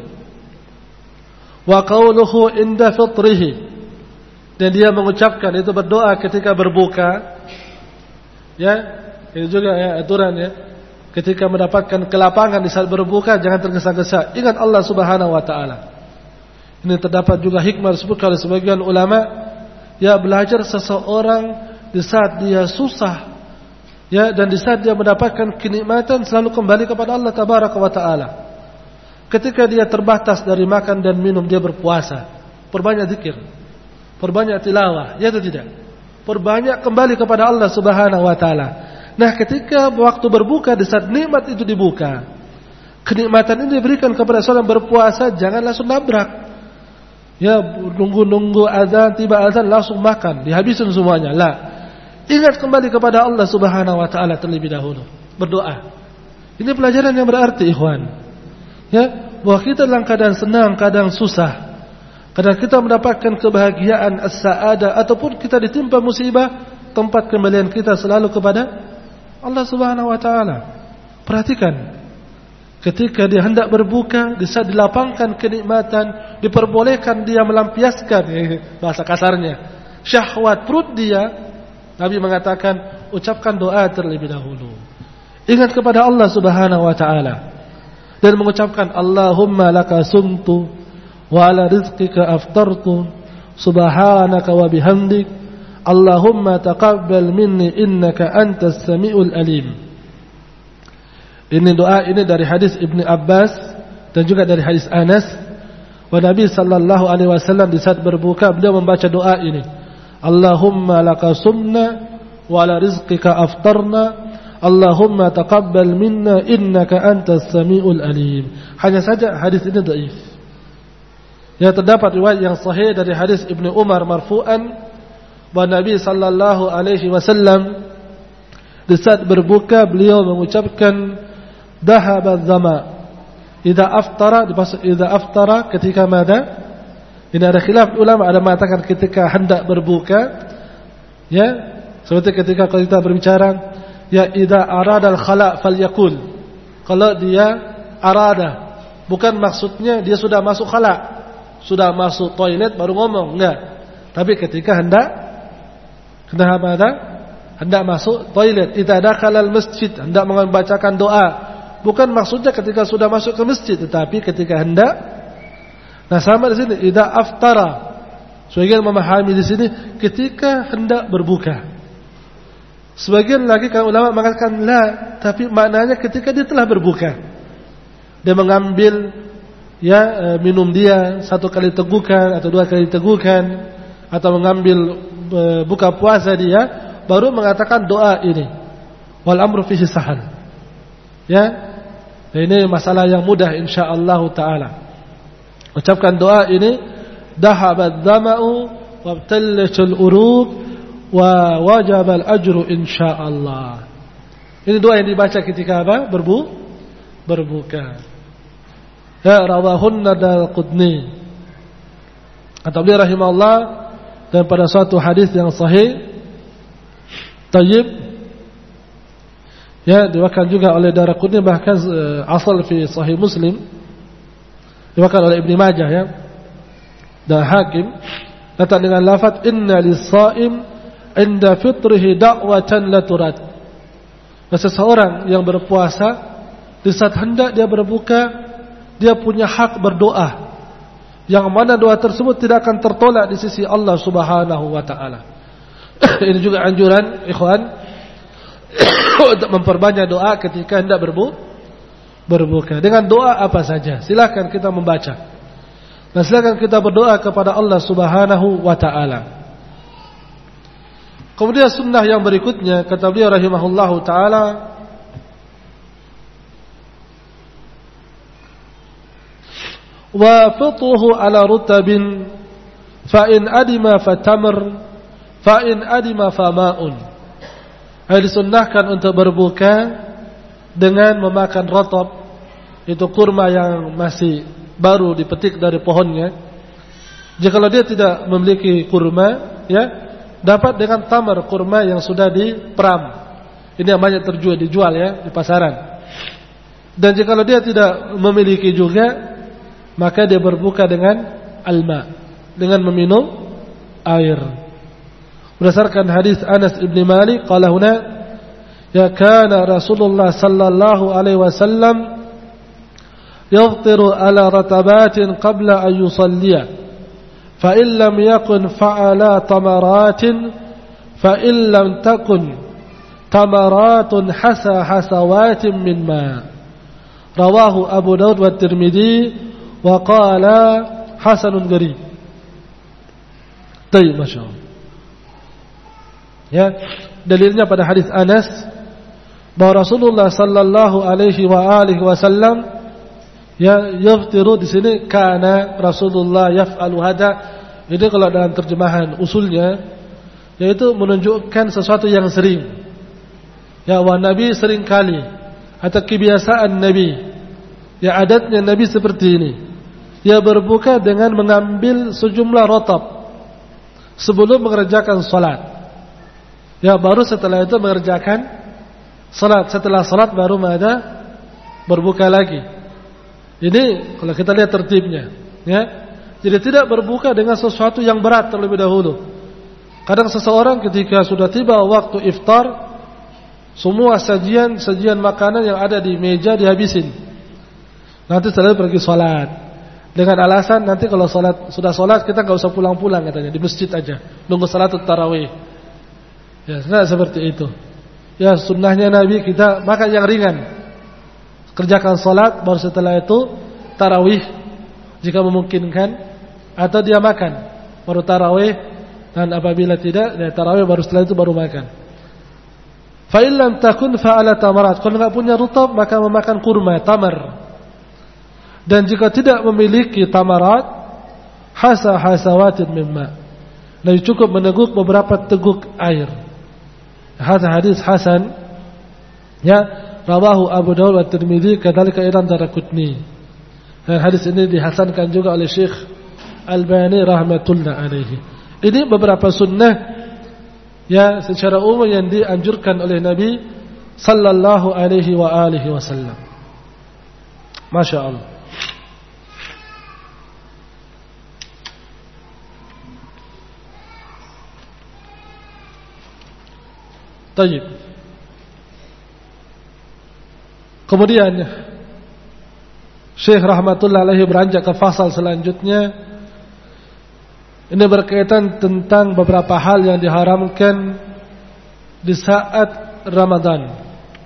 wa qauluhu inda fitrihi, dan dia mengucapkan itu berdoa ketika berbuka ya, itu juga ya aturan ya, ketika mendapatkan kelapangan di saat berbuka jangan tergesa-gesa, ingat Allah Subhanahu wa taala. Ini terdapat juga hikmah disebutkan oleh sebagian ulama, ya belajar seseorang di saat dia susah ya, dan di saat dia mendapatkan kenikmatan selalu kembali kepada Allah Tabaraka wa taala. Ketika dia terbatas dari makan dan minum, dia berpuasa, perbanyak zikir, perbanyak tilawah, ya atau tidak? Perbanyak kembali kepada Allah Subhanahu wa taala. Nah, ketika waktu berbuka, di saat nikmat itu dibuka, kenikmatan ini diberikan kepada seorang berpuasa, jangan langsung nabrak. Ya, nunggu-nunggu azan, tiba azan langsung makan, dihabisin semuanya. Lah. Ingat kembali kepada Allah Subhanahu wa taala terlebih dahulu, berdoa. Ini pelajaran yang berarti, ikhwan. Ya, bahwa kita dalam keadaan senang, kadang susah, kadang kita mendapatkan kebahagiaan as-sa'adah ataupun kita ditimpa musibah, tempat kembalian kita selalu kepada Allah Subhanahu wa taala. Perhatikan, ketika dia hendak berbuka, di saat dilapangkan kenikmatan, diperbolehkan dia melampiaskan eh, bahasa kasarnya syahwat perut dia, Nabi mengatakan ucapkan doa terlebih dahulu, ingat kepada Allah Subhanahu wa taala, dan mengucapkan Allahumma laka sumtu wa ala rizqika aftartu subhanaka wa bihamdik Allahumma taqabbal minni innaka antas samiul alim. Ini doa ini dari hadis Ibnu Abbas dan juga dari hadis Anas. Wa Nabi sallallahu alaihi wasallam di saat berbuka beliau membaca doa ini, Allahumma laka sumna wa ala rizqika aftarna Allahumma taqabbal minna innaka antas samiul alim. Hanya saja hadis ini dhaif. Ya, terdapat riwayat yang sahih dari hadis Ibnu Umar marfu'an bahwa Nabi sallallahu alaihi wasallam di saat berbuka beliau mengucapkan dhahaba dhama idza aftara, idza aftara ketika mada. Ini ada khilaf ulama, ada mengatakan ketika hendak berbuka ya, seperti ketika kita berbicara ya idza arada al-khala falyakul. Kalau dia arada, bukan maksudnya dia sudah masuk khala, sudah masuk toilet baru ngomong, enggak. Tapi ketika hendak hendak apa? Hendak masuk toilet, idza dakhala al-masjid, hendak membacakan doa. Bukan maksudnya ketika sudah masuk ke masjid, tetapi ketika hendak. Nah, sama di sini idza aftara. Sebagian memahami di sini ketika hendak berbuka. Sebagian lagi kan ulama mengatakan la, tapi maknanya ketika dia telah berbuka, dia mengambil ya minum dia satu kali tegukan atau dua kali tegukan, atau mengambil e, buka puasa dia, baru mengatakan doa ini. Wal amru fihi sahal. Ya, ini masalah yang mudah insyaallah taala. Ucapkan doa ini, dahabat dhama'u wabtallatul uruq wa wajabal ajru insyaallah. Ini doa yang dibaca ketika apa? Berbu berbuka. Ya, rawahunna Daraqutni. Kata beliau rahimahullah, dan pada suatu hadis yang sahih tayyib ya, diwakilkan juga oleh Daraqutni, bahkan uh, asal fi sahih Muslim Diriwayatkan oleh Ibnu Majah ya, dan Hakim, datang dengan lafaz inna lis-shaim inda fitrihi da'watan la turad. Seseorang yang berpuasa di saat hendak dia berbuka, dia punya hak berdoa, yang mana doa tersebut tidak akan tertolak di sisi Allah Subhanahu wa taala. Ini juga anjuran ikhwan untuk memperbanyak doa ketika hendak berbu berbuka. Dengan doa apa saja, silakan kita membaca. Dan silakan kita berdoa kepada Allah Subhanahu wa taala. Kemudian sunnah yang berikutnya, kata beliau rahimahullahu taala, wa fituhu ala rutabin fa in adima fatamr fa in adima fama'un. Ai disunnahkan untuk berbuka dengan memakan rotab, itu kurma yang masih baru dipetik dari pohonnya. Jikalau dia tidak memiliki kurma, ya, dapat dengan tamar, kurma yang sudah diperam. Ini yang banyak terjual dijual ya di pasaran. Dan jikalau dia tidak memiliki juga, maka dia berbuka dengan alma, dengan meminum air. Berdasarkan hadis Anas ibn Malik, qala huna ya kana Rasulullah sallallahu alaihi wasallam yaftiru ala ratabatin qabla an yusalliya, fa in lam yakun fa'ala tamaratin, fa in lam takun tamaratun hasa hasawatin min ma. Rawahu Abu Daud wa Tirmidzi wa qala hasanun gharib. Tayyib, masyaallah. Ya, dalilnya pada hadis Anas bahwa Rasulullah sallallahu alaihi wa alihi wasallam ya yaftiru di sini kana Rasulullah yaf'alu hada. Jadi kalau dalam terjemahan usulnya yaitu menunjukkan sesuatu yang sering. Ya, wa Nabi sering kali atau kebiasaan Nabi. Ya, adatnya Nabi seperti ini. Dia berbuka dengan mengambil sejumlah rotab sebelum mengerjakan salat. Ya, baru setelah itu mengerjakan salat. Setelah salat baru ada berbuka lagi. Ini kalau kita lihat tertibnya, ya. Jadi tidak berbuka dengan sesuatu yang berat terlebih dahulu. Kadang seseorang ketika sudah tiba waktu iftar, semua sajian-sajian makanan yang ada di meja dihabisin. Nanti setelah itu pergi salat. Dengan alasan nanti kalau salat sudah salat kita enggak usah pulang-pulang katanya, di masjid aja, nunggu salat tarawih. Ya, nah seperti itu. Ya, sunnahnya Nabi kita makan yang ringan. Kerjakan salat baru setelah itu tarawih jika memungkinkan, atau dia makan baru tarawih, dan apabila tidak ya tarawih baru setelah itu baru makan. Fa in lam takun fa'ala tamarat. Kalau enggak punya rutab maka memakan kurma, tamar. Dan jika tidak memiliki tamarat, hasa hasawatin mimma. Nah, cukup meneguk beberapa teguk air. Hadis hadis hasan ya, rawahu Abu Daud wa Tirmidzi kadzalika aidan Daraqutni. Dan hadis ini dihasankan juga oleh Syekh Albani rahmatullah alaihi. Ini beberapa sunnah ya secara umum yang dianjurkan oleh Nabi sallallahu alaihi wa alihi wasallam. Masya Allah. Tayyib. Kemudian Syekh rahmatullah alaihi beranjak ke fasal selanjutnya. Ini berkaitan tentang beberapa hal yang diharamkan di saat Ramadan.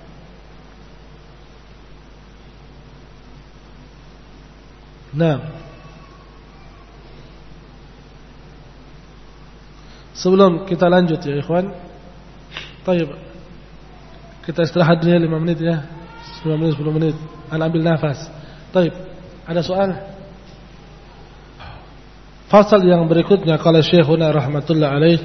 Nah, sebelum kita lanjut ya ikhwan, tayyib, kita istirahat dulu lima menit ya, lima menit sepuluh menit, ana ambil nafas. Tayyib, ada soal? Fasal yang berikutnya kala Syekhuna rahmatullah alaih,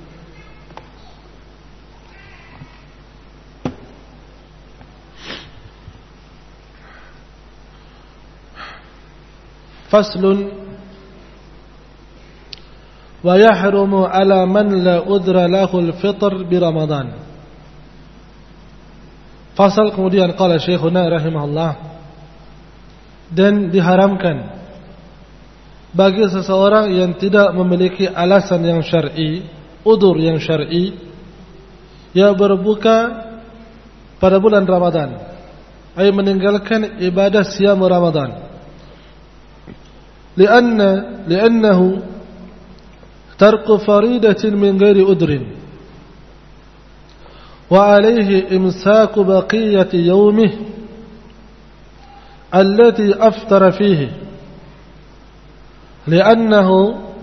faslun wa yahrumu ala man la udra lahu al-fitr bi Ramadan. Fasal kemudian kala Syekhuna rahimahullah, dan diharamkan bagi seseorang yang tidak memiliki alasan yang syar'i, udzur yang syar'i, ia berbuka pada bulan Ramadan, ay meninggalkan ibadah siam Ramadan. Lianna liannahu tarku faridatin min ghairi udrin wa alayhi imsaku baqiyati yawmihi allati aftara fihi liannahu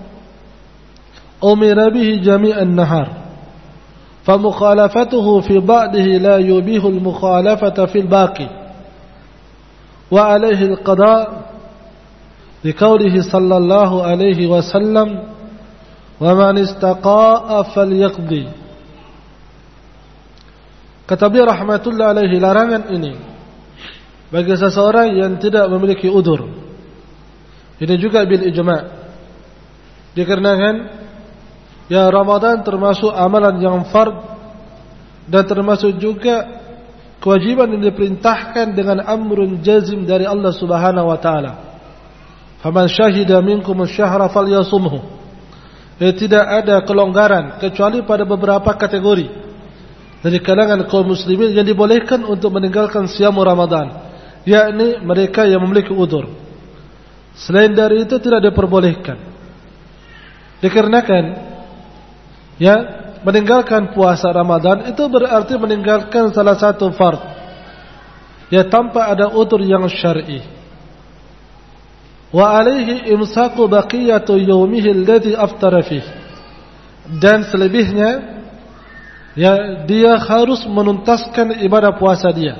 umira bihi jami'an nahar فمخالفته في بعضه لا يبيه المخالفة في الباقي وعليه القضاء لقوله صلى الله عليه وسلم ومن استقاء فليقضي. Kata beliau rahmatullah alaihi, larangan ini bagi seseorang yang tidak memiliki udzur. Ini juga bil ijma', dikarenakan ya Ramadan termasuk amalan yang fard dan termasuk juga kewajiban yang diperintahkan dengan amrun jazim dari Allah Subhanahu wa taala. Faman syahida minkum asy-syahra falyasumhu. Ya, tidak ada kelonggaran kecuali pada beberapa kategori dari kalangan kaum muslimin yang dibolehkan untuk meninggalkan siam Ramadan, yakni mereka yang memiliki udzur. Selain dari itu tidak diperbolehkan. Dikarenakan ya, meninggalkan puasa Ramadan itu berarti meninggalkan salah satu fard, ya, tanpa ada udzur yang syar'i. Wa alaihi imsaku baqiyatu yawmihi alladhi aftara fihi. Dan selebihnya, ya, dia harus menuntaskan ibadah puasa dia.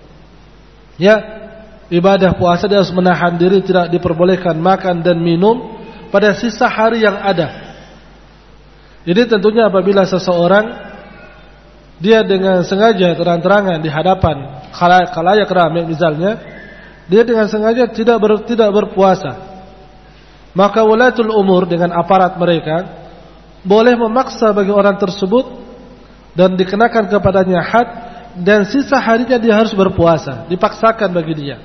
Ya, ibadah puasa dia harus menahan diri, tidak diperbolehkan makan dan minum pada sisa hari yang ada. Jadi tentunya apabila seseorang dia dengan sengaja terang-terangan di hadapan khalayak ramai misalnya, dia dengan sengaja tidak ber, tidak berpuasa, maka walatul umur dengan aparat mereka boleh memaksa bagi orang tersebut dan dikenakan kepadanya had, dan sisa harinya dia harus berpuasa, dipaksakan bagi dia.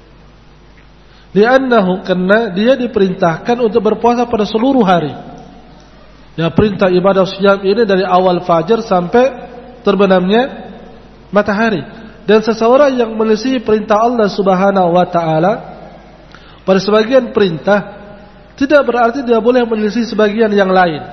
Li'annahu, karena dia diperintahkan untuk berpuasa pada seluruh hari. Ya, perintah ibadah siam ini dari awal fajar sampai terbenamnya matahari. Dan seseorang yang menyelisihi perintah Allah Subhanahu wa taala pada sebagian perintah, tidak berarti dia boleh menyelisihi sebagian yang lain.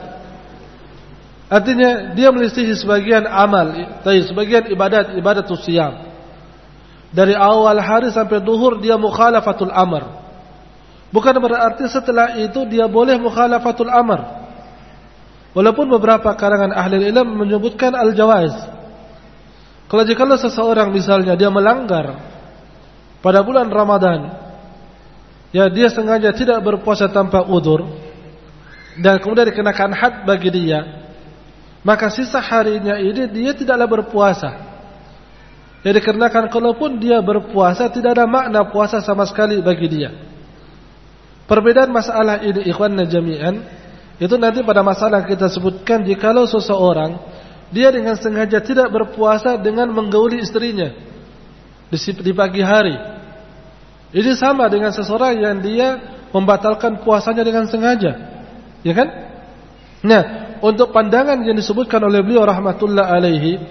Artinya dia menyelisihi sebagian amal, sebagian ibadat, ibadatus siam. Dari awal hari sampai duhur dia mukhalafatul amr. Bukan berarti setelah itu dia boleh mukhalafatul amr. Walaupun beberapa kalangan ahli ilmu menyebutkan al-jawaz. Kalau jikalau seseorang misalnya dia melanggar pada bulan Ramadan, ya, dia sengaja tidak berpuasa tanpa udzur dan kemudian dikenakan had bagi dia, maka sisa harinya ini dia tidaklah berpuasa. Jadi dikarenakan kalaupun dia berpuasa tidak ada makna puasa sama sekali bagi dia. Perbedaan masalah ini ikhwanna jami'an itu nanti pada masalah kita sebutkan, jikalau seseorang dia dengan sengaja tidak berpuasa dengan menggauli istrinya di pagi hari. Ini sama dengan seseorang yang dia membatalkan puasanya dengan sengaja, ya kan? Nah, untuk pandangan yang disebutkan oleh beliau rahmatullah alaihi,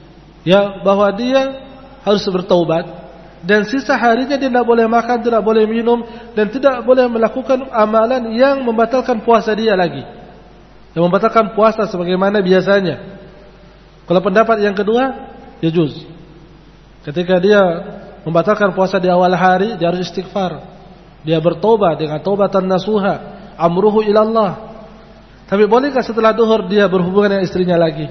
ya, bahwa dia harus bertaubat dan sisa harinya dia tidak boleh makan, tidak boleh minum, dan tidak boleh melakukan amalan yang membatalkan puasa dia lagi, yang membatalkan puasa sebagaimana biasanya. Kalau pendapat yang kedua, ya juz. Ketika dia membatalkan puasa di awal hari, dia harus istighfar, dia bertobat dengan taubatan nasuha, amruhu ilallah. Tapi bolehkah setelah duhur dia berhubungan dengan istrinya lagi?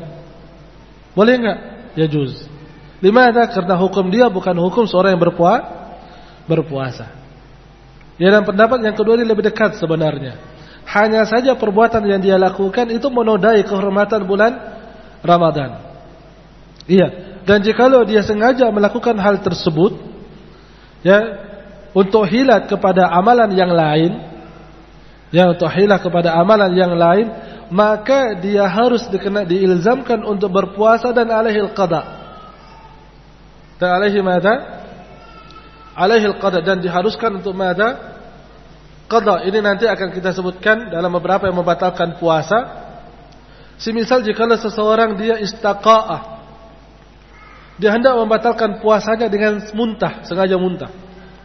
Boleh enggak? Ya juz. Limadha? Karena hukum dia bukan hukum seorang yang berpuasa. berpuasa. Ya, dan pendapat yang kedua ini lebih dekat sebenarnya. Hanya saja perbuatan yang dia lakukan itu menodai kehormatan bulan Ramadan. Iya, dan jikalau dia sengaja melakukan hal tersebut, ya, untuk hilat kepada amalan yang lain, ya, untuk hilat kepada amalan yang lain, maka dia harus dikena, diilzamkan untuk berpuasa dan alaihil qada. Dan alaihi mada? Alaihil qada, dan diharuskan untuk mada? qada ini nanti akan kita sebutkan dalam beberapa yang membatalkan puasa. Semisal jika seseorang dia istaqa'ah, dia hendak membatalkan puasanya dengan muntah, sengaja muntah.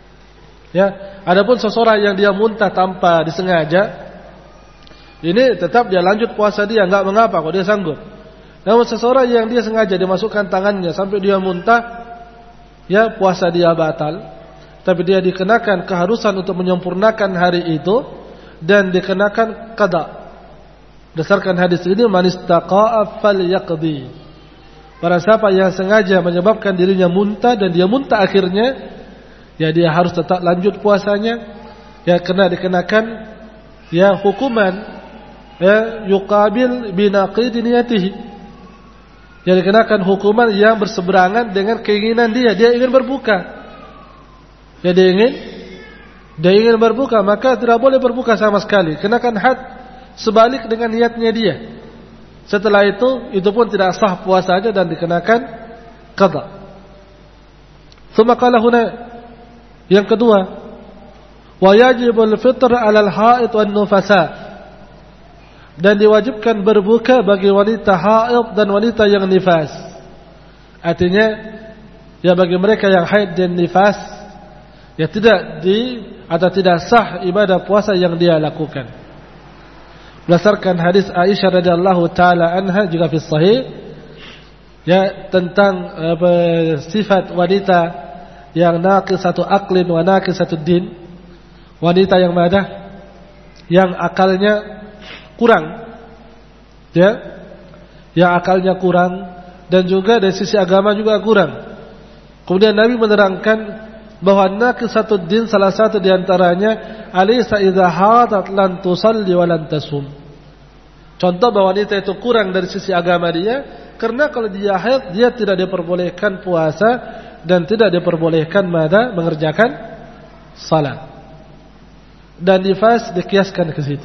Ya, adapun seseorang yang dia muntah tanpa disengaja, ini tetap dia lanjut puasa dia, enggak mengapa kalau dia sanggup. Namun seseorang yang dia sengaja dimasukkan tangannya sampai dia muntah, ya puasa dia batal. Tapi dia dikenakan keharusan untuk menyempurnakan hari itu dan dikenakan qada. Berdasarkan hadis ini, man istaqa'a falyaqdi. Barang siapa yang sengaja menyebabkan dirinya muntah dan dia muntah akhirnya, ya dia harus tetap lanjut puasanya. Ya kena dikenakan ya hukuman ya yuqabil binaqid niyatihi. Ya dikenakan hukuman yang berseberangan dengan keinginan dia. Dia ingin berbuka. Ya dia ingin dia ingin berbuka, maka tidak boleh berbuka sama sekali. Kenakan had sebalik dengan niatnya dia. Setelah itu, itu pun tidak sah puasanya dan dikenakan qada. Tsumma qala huna, yang kedua, wa yajibul fitr 'alal haid wan nufasa. Dan diwajibkan berbuka bagi wanita haid dan wanita yang nifas. Artinya, ya bagi mereka yang haid dan nifas, ya tidak di atau tidak sah ibadah puasa yang dia lakukan. Berdasarkan hadis Aisyah radhiyallahu taala anha juga fi sahih, ya tentang apa, sifat wanita yang naqisatu aqlin wa naqisatu din, wanita yang madah, yang akalnya kurang, ya, yang akalnya kurang dan juga dari sisi agama juga kurang. Kemudian Nabi menerangkan bahwa naqisatu din salah satu diantaranya alaysa idza hadat lan tusalli wa lan tasum. Contoh bahwa wanita itu kurang dari sisi agama dia, karena kalau dia haid dia tidak diperbolehkan puasa dan tidak diperbolehkan mada mengerjakan salat. Dan nifas dikiaskan ke situ.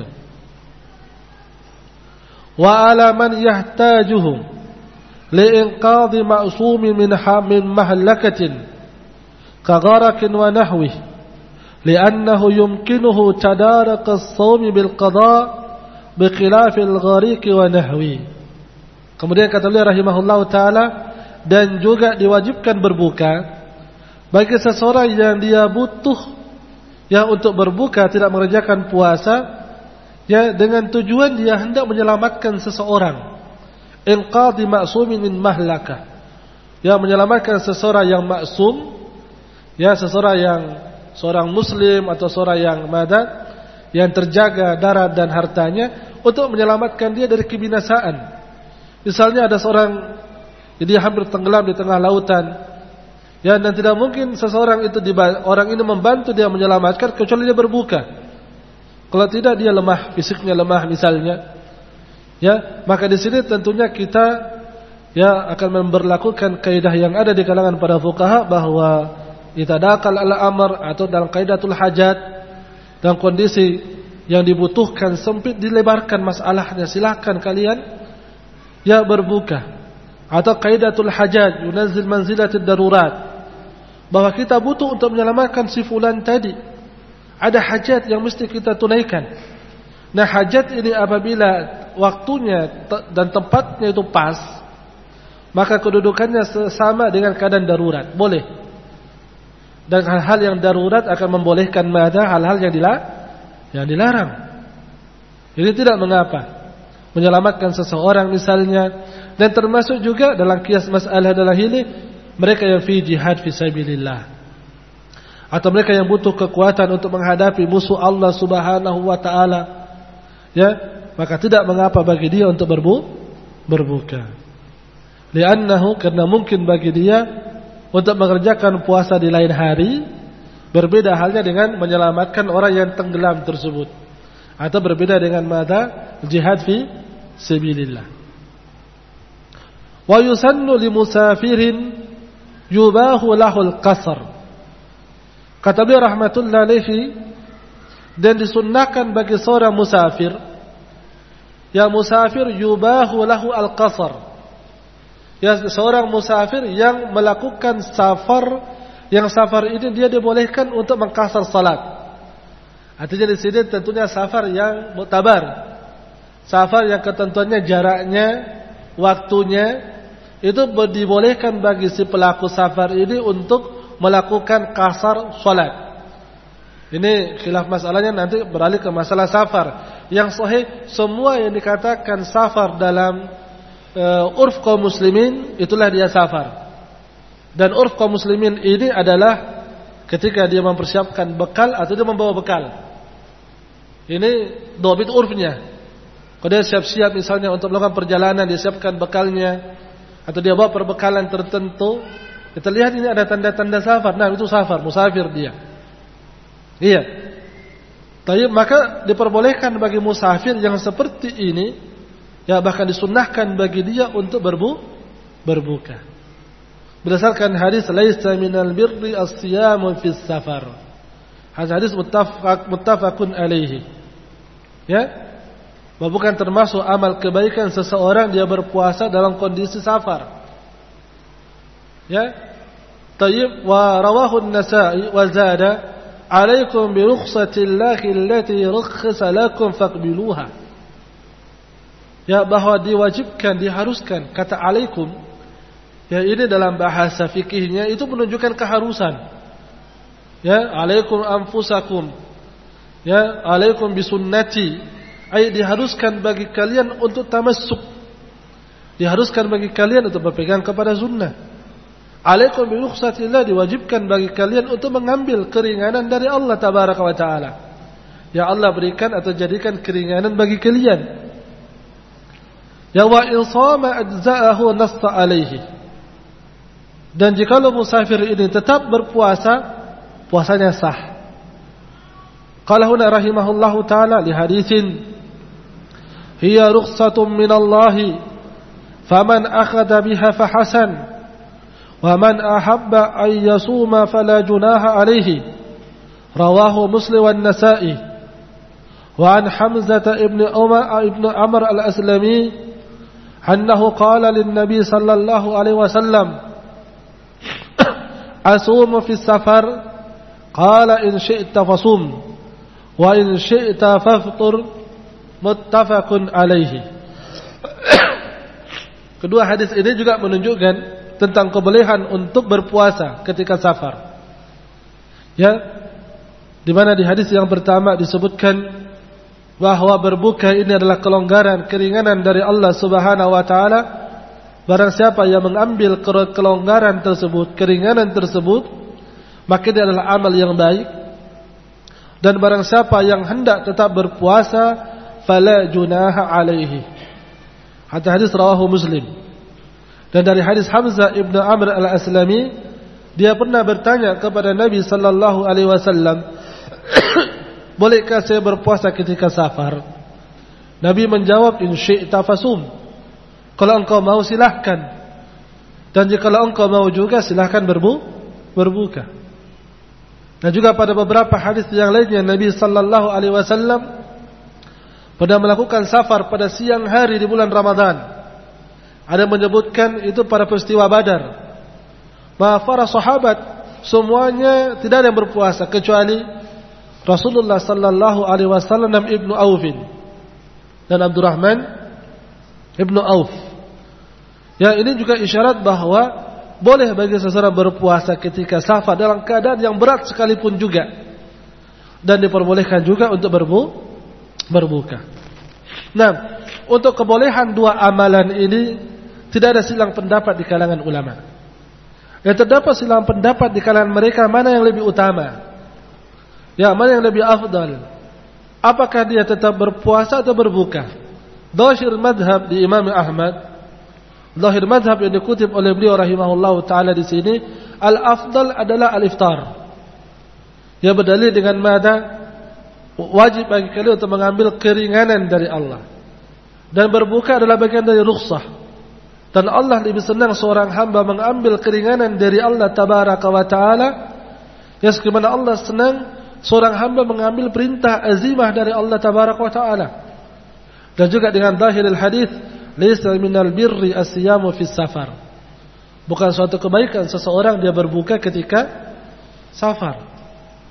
Wa ala man yahtajuhum liinqadhi ma'sumin min hamin mahlakatin kagharakin wa nahwih li'annahu yumkinuhu tadarak as-sawmi bil qada' bikhilafil ghariqi wa nahwi. Kemudian kata beliau rahimahullah taala, dan juga diwajibkan berbuka bagi seseorang yang dia butuh ya untuk berbuka tidak mengerjakan puasa, ya dengan tujuan dia hendak menyelamatkan seseorang. Inqadhi ma'sumin min mahlakah, ya menyelamatkan seseorang yang maksum, ya seseorang yang seorang muslim atau seorang yang madad, yang terjaga darah dan hartanya, untuk menyelamatkan dia dari kebinasaan. Misalnya ada seorang dia hampir tenggelam di tengah lautan, ya dan tidak mungkin seseorang itu orang ini membantu dia menyelamatkan kecuali dia berbuka. Kalau tidak dia lemah, fisiknya lemah misalnya, ya maka di sini tentunya kita ya akan memberlakukan kaidah yang ada di kalangan para fuqaha bahwa itadaqal al-amr atau dalam kaidatul hajat, dalam kondisi yang dibutuhkan sempit dilebarkan masalahnya, silakan kalian ya berbuka. Atau kaidatul hajat yunazil manzilatid darurat, bahwa kita butuh untuk menyelamatkan si fulan tadi, ada hajat yang mesti kita tunaikan. Nah hajat ini apabila waktunya dan tempatnya itu pas, maka kedudukannya sama dengan keadaan darurat, boleh. Dan hal-hal yang darurat akan membolehkan mada hal-hal yang dilarang, yang dilarang. Ini tidak mengapa menyelamatkan seseorang misalnya, dan termasuk juga dalam kias masalah adalah ini mereka yang fi jihad fi sabilillah, atau mereka yang butuh kekuatan untuk menghadapi musuh Allah Subhanahu wa taala, ya maka tidak mengapa bagi dia untuk berbu berbuka. Li'annahu, karena mungkin bagi dia untuk mengerjakan puasa di lain hari, berbeda halnya dengan menyelamatkan orang yang tenggelam tersebut, atau berbeda dengan mada jihad fi sabilillah. Wa yusannu li musafirin yubahu lahul qasr. Kata beliau rahmatullah alaihi, dan disunnahkan bagi seorang musafir, ya musafir yubahu lahu al-qasr, ya seorang musafir yang melakukan safar, yang safar ini dia dibolehkan untuk mengqasar salat. Artinya di sini tentunya safar yang muktabar. Safar yang ketentuannya jaraknya, waktunya itu dibolehkan bagi si pelaku safar ini untuk melakukan qasar salat. Ini khilaf masalahnya, nanti beralih ke masalah safar. Yang sahih semua yang dikatakan safar dalam uh, urf kaum muslimin itulah dia safar. Dan urf kaum muslimin ini adalah ketika dia mempersiapkan bekal atau dia membawa bekal. Ini dobit urfnya. Kalau dia siap-siap misalnya untuk melakukan perjalanan, dia siapkan bekalnya atau dia bawa perbekalan tertentu, kita lihat ini ada tanda-tanda safar. Nah, itu safar, musafir dia. Iya. Tapi maka diperbolehkan bagi musafir yang seperti ini, ya bahkan disunnahkan bagi dia untuk berbu berbuka. Berdasarkan hadis laisa minal birri as-siyamu fis safar. Hadis muttafaq muttafaqun alaihi. Ya. Bahwa bukan termasuk amal kebaikan seseorang dia berpuasa dalam kondisi safar. Ya. Tayyib wa rawahu an-Nasa'i wa zada alaikum bi rukhsatillahi allati rakhasa lakum faqbiluha. Ya, bahwa diwajibkan, diharuskan, kata alaikum. Ya, ini dalam bahasa fikihnya itu menunjukkan keharusan. Ya, alaikum anfusakum. Ya, alaikum bisunnati. Ay, diharuskan bagi kalian untuk tamassuk. Diharuskan bagi kalian untuk berpegang kepada sunnah. Alaikum bi rukhsatillah, diwajibkan bagi kalian untuk mengambil keringanan dari Allah tabaraka wa taala. Ya Allah berikan atau jadikan keringanan bagi kalian. Ya wa in shama ajza'ahu nasta alaihi. Dan jikalau musafir ini tetap berpuasa, puasanya sah. Qala huna rahimahullahu taala li haditsin hiya rukhsatun minallahi faman akhadha biha fahasan ومن أحب أن يصوم فلا جناح عليه رواه مسلم والنسائي وعن حمزة ابن عمر ابن عمرو الأسلمي أنه قال للنبي صلى الله عليه وسلم أصوم في السفر قال إن شئت فصوم وإن شئت فافطر متفق عليه. Kedua hadis ini juga menunjukkan tentang kebolehan untuk berpuasa ketika safar. Ya, di mana di hadis yang pertama disebutkan bahwa berbuka ini adalah kelonggaran, keringanan dari Allah Subhanahu wa taala. Barang siapa yang mengambil kelonggaran tersebut, keringanan tersebut, maka dia adalah amal yang baik. Dan barang siapa yang hendak tetap berpuasa, fala junaha alaihi. Hadis rawahu Muslim. Dan dari hadis Hamzah ibnu Amr al-Aslami, dia pernah bertanya kepada Nabi sallallahu alaihi wasallam, bolehkah saya berpuasa ketika safar? Nabi menjawab, in syi'ta fasum. Kalau engkau mau silahkan. Dan jika engkau mau juga silahkan berbu berbuka. Dan juga pada beberapa hadis yang lainnya Nabi sallallahu alaihi wasallam pernah melakukan safar pada siang hari di bulan Ramadan. Ada menyebutkan itu pada peristiwa Badar. Bahwa para sahabat semuanya tidak ada yang berpuasa kecuali Rasulullah sallallahu alaihi wasallam dan Ibnu Aufin dan Abdurrahman Ibnu Auf. Ya, ini juga isyarat bahwa boleh bagi seseorang berpuasa ketika safar dalam keadaan yang berat sekalipun juga. Dan diperbolehkan juga untuk berbu berbuka. Nah, untuk kebolehan dua amalan ini tidak ada silang pendapat di kalangan ulama. Yang terdapat silang pendapat di kalangan mereka mana yang lebih utama, ya mana yang lebih afdal. Apakah dia tetap berpuasa atau berbuka? Dhahir madhab di Imam Ahmad, dhahir madhab yang dikutip oleh beliau rahimahullahu taala di sini, al afdal adalah al iftar. Ya, berdalil dengan mada wajib bagi kalian untuk mengambil keringanan dari Allah. Dan berbuka adalah bagian dari rukhsah. Dan Allah lebih senang seorang hamba mengambil keringanan dari Allah tabaraka wa ta'ala, ya sebagaimana Allah senang seorang hamba mengambil perintah azimah dari Allah tabaraka wa ta'ala. Dan juga dengan zahiril hadis, laisa minal birri as-siyamu fis safar. Bukan suatu kebaikan seseorang dia berbuka ketika safar.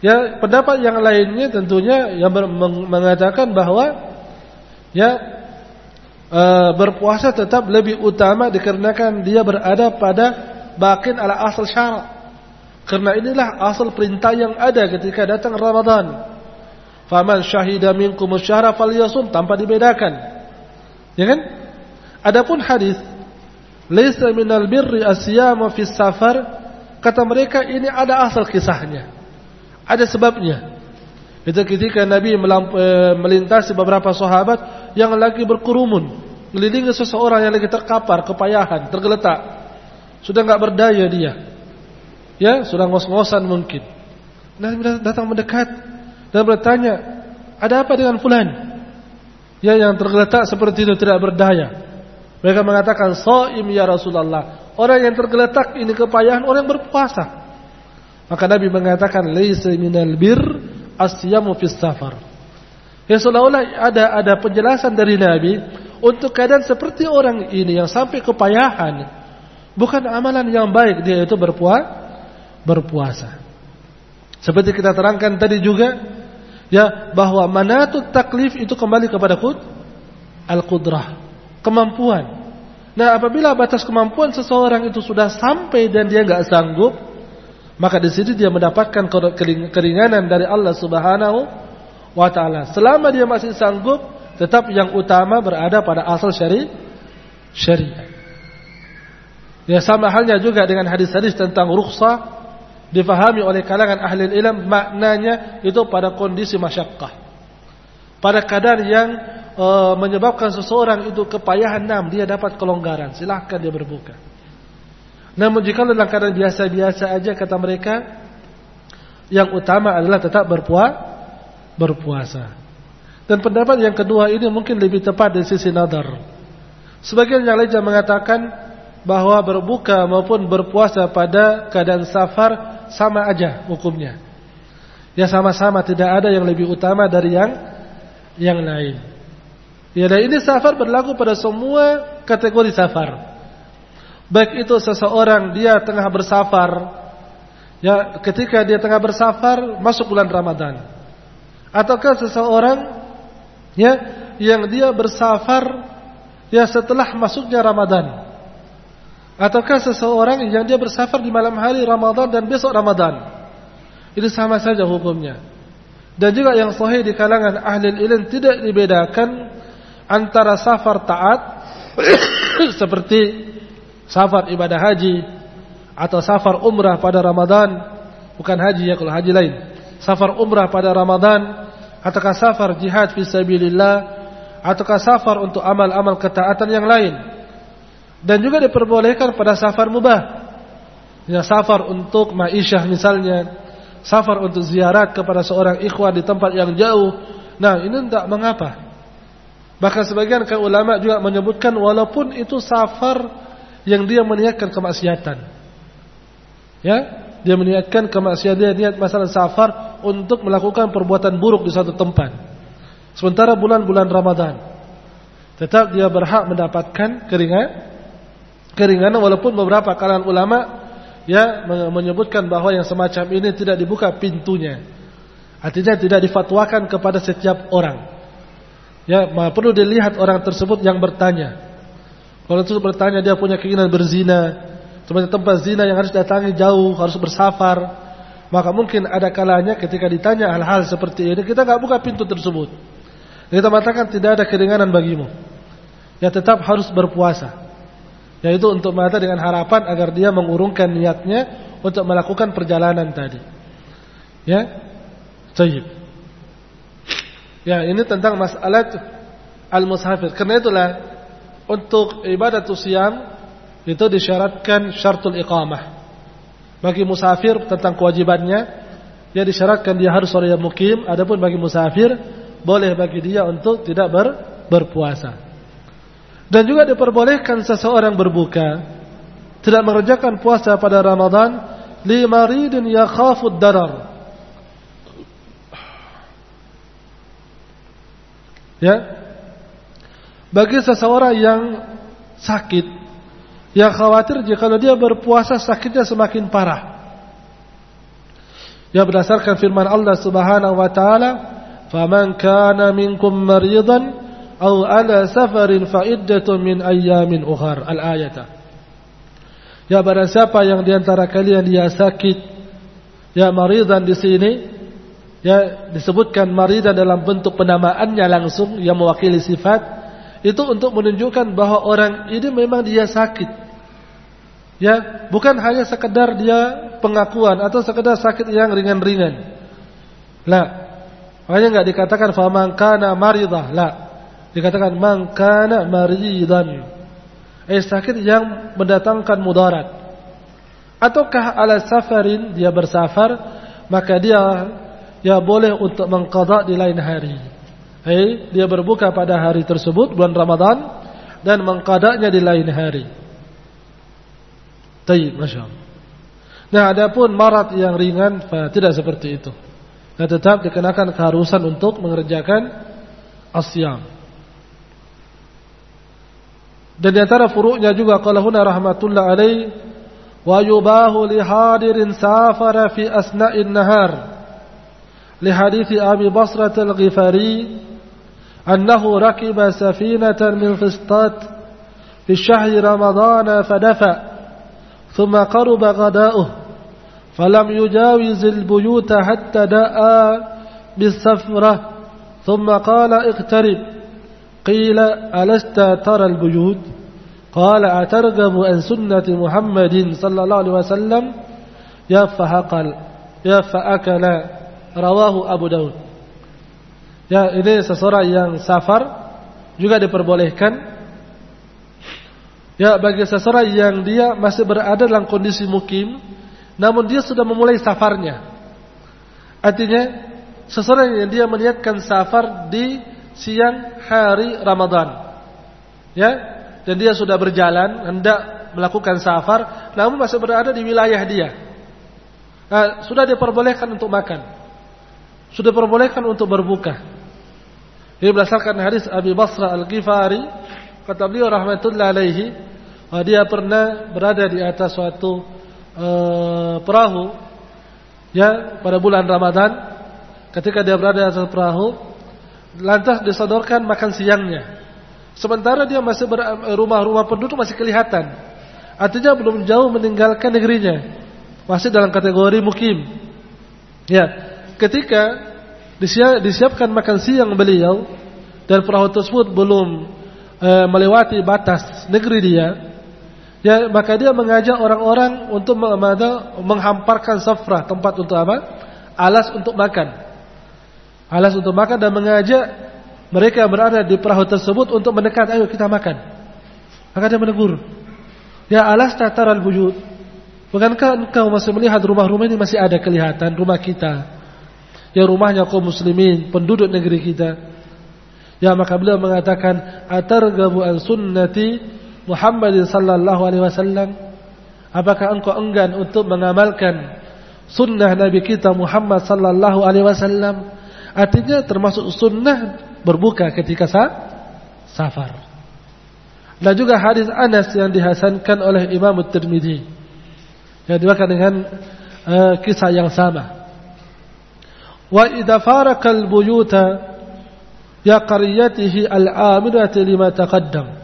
Ya, pendapat yang lainnya tentunya yang mengatakan bahwa ya e, berpuasa tetap lebih utama dikarenakan dia berada pada bakin ala asal syarak. Karena inilah asal perintah yang ada ketika datang Ramadan. Faman syahida minkum asyhara falyasum, tanpa dibedakan. Ya kan? Adapun hadis laisa minal birri asyamu fis safar, kata mereka ini ada asal kisahnya. Ada sebabnya. Itu ketika Nabi melintasi beberapa sahabat yang lagi berkerumun, mengelilingi seseorang yang lagi terkapar, kepayahan, tergeletak. Sudah enggak berdaya dia. Ya, sudah ngos-ngosan mungkin. Nabi datang mendekat dan bertanya, "Ada apa dengan fulan?" Ya, yang tergeletak seperti itu, tidak berdaya. Mereka mengatakan, "Shaim ya Rasulullah." Orang yang tergeletak ini kepayahan, orang yang berpuasa. Maka Nabi mengatakan, "Laisa minal bir asyamu fis safar." Ya, seolah-olah ada ada penjelasan dari Nabi untuk keadaan seperti orang ini yang sampai kepayahan, bukan amalan yang baik dia itu berpuasa. berpuasa. Seperti kita terangkan tadi juga, ya, bahwa manatut taklif itu kembali kepada kud al-qudrah, kemampuan. Nah, apabila batas kemampuan seseorang itu sudah sampai dan dia enggak sanggup, maka di sini dia mendapatkan keringanan dari Allah Subhanahu wa taala. Selama dia masih sanggup, tetap yang utama berada pada asal syari syariat. Ya, sama halnya juga dengan hadis-hadis tentang rukhsah difahami oleh kalangan ahli ilmu, maknanya itu pada kondisi masyaqqah, pada keadaan yang e, menyebabkan seseorang itu kepayahan, nam dia dapat kelonggaran, silahkan dia berbuka. Namun jika dalam keadaan biasa-biasa aja, kata mereka, yang utama adalah tetap berpuasa. berpuasa. Dan pendapat yang kedua ini mungkin lebih tepat dari sisi nazar. Sebagian yang lain mengatakan bahwa berbuka maupun berpuasa pada keadaan safar sama aja hukumnya. Ya, sama-sama, tidak ada yang lebih utama dari yang yang lain. Ya, dan ini safar berlaku pada semua kategori safar. Baik itu seseorang dia tengah bersafar, ya, ketika dia tengah bersafar masuk bulan Ramadan, ataukah seseorang ya yang dia bersafar ya setelah masuknya Ramadan, ataukah seseorang yang dia bersafar di malam hari Ramadan dan besok Ramadan, itu sama saja hukumnya. Dan juga yang sahih di kalangan ahli ilmu tidak dibedakan antara safar taat seperti safar ibadah haji atau safar umrah pada Ramadan, bukan haji ya, kalau haji lain. Safar umrah pada Ramadan, ataukah safar jihad fisabilillah, ataukah safar untuk amal-amal ketaatan yang lain. Dan juga diperbolehkan pada safar mubah. Ya, safar untuk ma'isyah misalnya, safar untuk ziarat kepada seorang ikhwan di tempat yang jauh. Nah, ini tidak mengapa. Bahkan sebagian ulama juga menyebutkan walaupun itu safar yang dia meniatkan kemaksiatan, ya, dia meniatkan kemaksiatan, dia niat masalah safar untuk melakukan perbuatan buruk di satu tempat, sementara bulan-bulan Ramadan, tetap dia berhak mendapatkan keringan, keringanan walaupun beberapa kalangan ulama ya menyebutkan bahwa yang semacam ini tidak dibuka pintunya, artinya tidak difatwakan kepada setiap orang. Ya, perlu dilihat orang tersebut yang bertanya. Kalau itu bertanya dia punya keinginan berzina, sebenarnya tempat zina yang harus datangi jauh, harus bersafar, maka mungkin ada kalanya ketika ditanya hal-hal seperti ini kita enggak buka pintu tersebut. Kita mengatakan tidak ada keringanan bagimu. Ya, tetap harus berpuasa. Yaitu untuk mata dengan harapan agar dia mengurungkan niatnya untuk melakukan perjalanan tadi. Ya. Baik. Ya, ini tentang masalah al-musafir. Karena itulah untuk ibadat siyam itu disyaratkan syartul iqamah. Bagi musafir tentang kewajibannya, ya disyaratkan dia harus orang yang mukim. Adapun bagi musafir, boleh bagi dia untuk tidak ber, berpuasa. Dan juga diperbolehkan seseorang berbuka, tidak mengerjakan puasa pada Ramadan, li maridin yakhafud darar. Ya, bagi seseorang yang sakit, yang khawatir jika dia berpuasa sakitnya semakin parah. Ya berdasarkan firman Allah Subhanahu wa taala, "Faman kana minkum maridan aw ala safarin fa iddatun min ayyamin ukhar." Al-ayat. Ya barang siapa yang di antara kalian dia sakit, ya maridan di sini ya disebutkan maridan dalam bentuk penamaannya langsung yang mewakili sifat, itu untuk menunjukkan bahwa orang ini memang dia sakit. Ya, bukan hanya sekedar dia pengakuan atau sekedar sakit yang ringan-ringan. La. Makanya enggak dikatakan faman kana maridah, la. Dikatakan man kana maridan. Eh sakit yang mendatangkan mudarat. Ataukah ala safarin, dia bersafar, maka dia ya boleh untuk mengqadha di lain hari. Eh dia berbuka pada hari tersebut bulan Ramadan dan mengqadanya di lain hari. Tayyib, masyaallah. Nah, adapun marat yang ringan tidak seperti itu. Nah, tetap dikenakan keharusan untuk mengerjakan asyam. Dan di antara furu'nya juga qala huna rahmatullah alaih wa yubahu li hadirin safara fi asna'in nahar li hadithi Abi Basrah al-Ghifari annahu rakiba safinatan min Fistat fi syahri Ramadan fadafa ثم قرب غداؤه فلم يجاوز البيوت حتى دعا بالسفرة ثم قال اقترب قيل ألست ترى البيوت قال أترغب عن سنة محمد صلى الله عليه وسلم يا فأكل يا فأكل رواه Abu Daud. Ya, ini seseorang yang safar juga diperbolehkan. Ya, bagi seseorang yang dia masih berada dalam kondisi mukim, namun dia sudah memulai safarnya. Artinya, seseorang yang dia meniatkan safar di siang hari Ramadan. Ya, dan dia sudah berjalan, hendak melakukan safar, namun masih berada di wilayah dia. Nah, sudah diperbolehkan untuk makan. Sudah diperbolehkan untuk berbuka. Ini berdasarkan hadis Abi Basrah al-Ghifari, kata beliau rahmatullahi alaihi, dia pernah berada di atas suatu uh, perahu ya pada bulan Ramadan. Ketika dia berada di atas perahu, lantas disodorkan makan siangnya. Sementara dia masih ber- rumah-rumah penduduk masih kelihatan. Artinya belum jauh meninggalkan negerinya. Masih dalam kategori mukim. Ya, ketika disiapkan makan siang beliau dan perahu tersebut belum uh, melewati batas negeri dia, ya, maka dia mengajak orang-orang untuk menghamparkan safrah, tempat untuk apa? Alas untuk makan. Alas untuk makan dan mengajak mereka yang berada di perahu tersebut untuk mendekat, ayo kita makan. Maka dia menegur. Ya alas tataral buyut. Bukankah engkau masih melihat rumah-rumah ini masih ada kelihatan rumah kita? Ya rumahnya kaum muslimin, penduduk negeri kita. Ya maka beliau mengatakan, atargabu an sunnati Muhammad sallallahu alaihi wasallam, apakah engkau enggan untuk mengamalkan sunnah Nabi kita Muhammad sallallahu alaihi wasallam? Artinya termasuk sunnah berbuka ketika safar. Dan juga hadis Anas yang dihasankan oleh Imam At-Tirmidzi yang diwakilkan dengan uh, kisah yang sama. Wa idza faraka al-buyuta ya qaryatihi al-amirati lima taqaddam.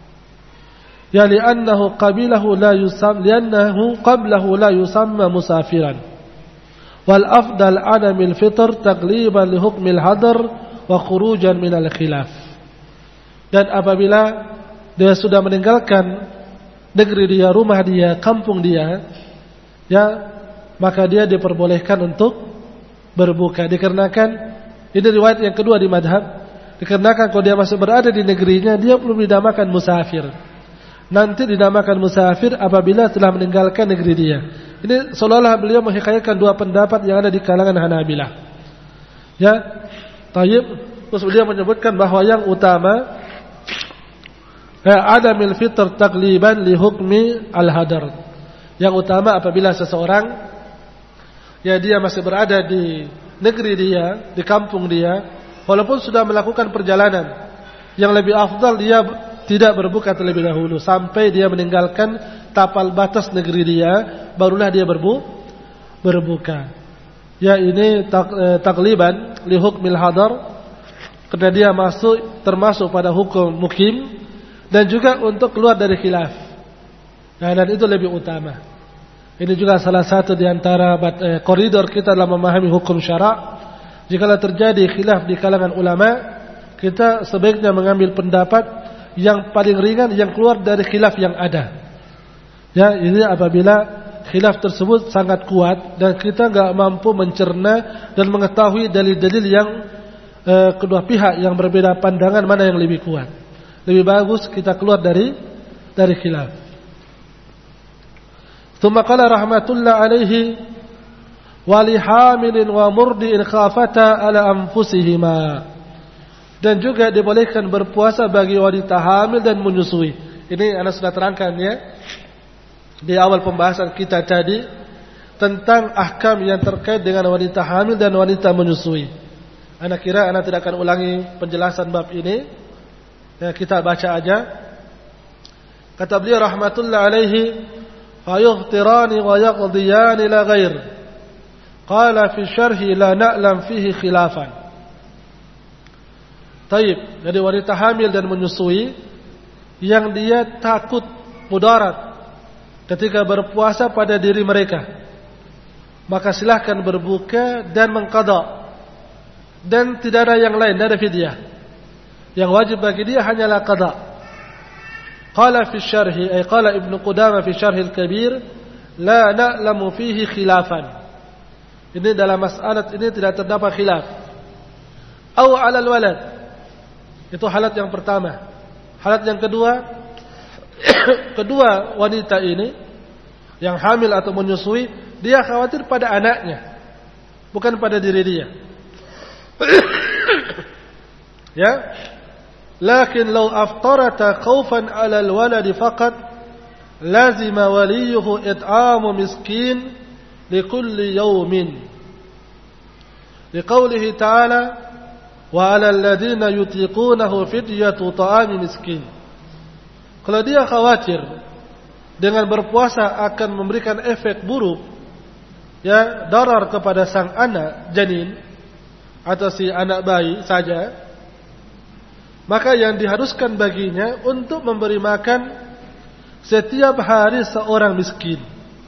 Ya li'annahu qabilahu la yusam li'annahu qablahu la yusamma musafiran wal afdal adamil fitr tagliban li hukmil hadar wa khurujan minal khilaf. Dan apabila dia sudah meninggalkan negeri dia, rumah dia, kampung dia, ya maka dia diperbolehkan untuk berbuka. Dikarenakan ini riwayat yang kedua di madhab, dikarenakan kalau dia masih berada di negerinya dia belum dinamakan musafir. Nanti dinamakan musafir apabila telah meninggalkan negeri dia. Ini seolah-olah beliau menghikayatkan dua pendapat yang ada di kalangan Hanabilah. Ya, tayyib. Terus beliau menyebutkan bahwa yang utama ya, adamil fitr tagliban li hukmi al-hadar. Yang utama apabila seseorang ya dia masih berada di negeri dia, di kampung dia, walaupun sudah melakukan perjalanan, yang lebih afdal dia tidak berbuka terlebih dahulu sampai dia meninggalkan tapal batas negeri dia, barulah dia berbu berbuka. ya ini tak, eh, takliban li hukmil hadar, karena dia masuk termasuk pada hukum mukim, dan juga untuk keluar dari khilaf. Nah, dan itu lebih utama. Ini juga salah satu di antara eh, koridor kita dalam memahami hukum syara'. Jikalau terjadi khilaf di kalangan ulama, kita sebaiknya mengambil pendapat yang paling ringan yang keluar dari khilaf yang ada. Ya, ini apabila khilaf tersebut sangat kuat dan kita enggak mampu mencerna dan mengetahui dalil-dalil yang eh, kedua pihak yang berbeda pandangan mana yang lebih kuat. Lebih bagus kita keluar dari dari khilaf. Tsumma qala rahmatullah alaihi wa li hamilin wa murdi'in khafata ala anfusihima. Dan juga dibolehkan berpuasa bagi wanita hamil dan menyusui. Ini Anda sudah terangkan ya di awal pembahasan kita tadi tentang ahkam yang terkait dengan wanita hamil dan wanita menyusui. Anda kira Anda tidak akan ulangi penjelasan bab ini. Ya, kita baca aja. Kata beliau rahmatullah alaihi, fayughtirani wa yaqdiyani la ghair. Qala fi syarhi la na'lam fihi khilafan. Taib, jadi wanita hamil dan menyusui yang dia takut mudarat ketika berpuasa pada diri mereka, maka silahkan berbuka dan mengqada, dan tidak ada yang lain, tidak ada fidyah. Yang wajib bagi dia hanyalah qada. Qala fi syarhi, ay qala Ibnu Qudamah fi syarhi al-kabir, la na'lamu fihi khilafan. Ini dalam masalah ini tidak terdapat khilaf. Aw 'ala al-walad. Itu halat yang pertama. Halat yang kedua, kedua wanita ini yang hamil atau menyusui, dia khawatir pada anaknya, bukan pada diri dia. Ya. Lakin law aftarata khaufan 'ala al-walad faqat lazima waliyuhu it'amu miskin likulli yawmin. Liqaulihi ta'ala wa 'alal ladzina yutiqunahu fidyatu ta'ami miskin. Kalau dia khawatir dengan berpuasa akan memberikan efek buruk, ya, darar kepada sang anak janin atau si anak bayi saja, maka yang diharuskan baginya untuk memberi makan setiap hari seorang miskin.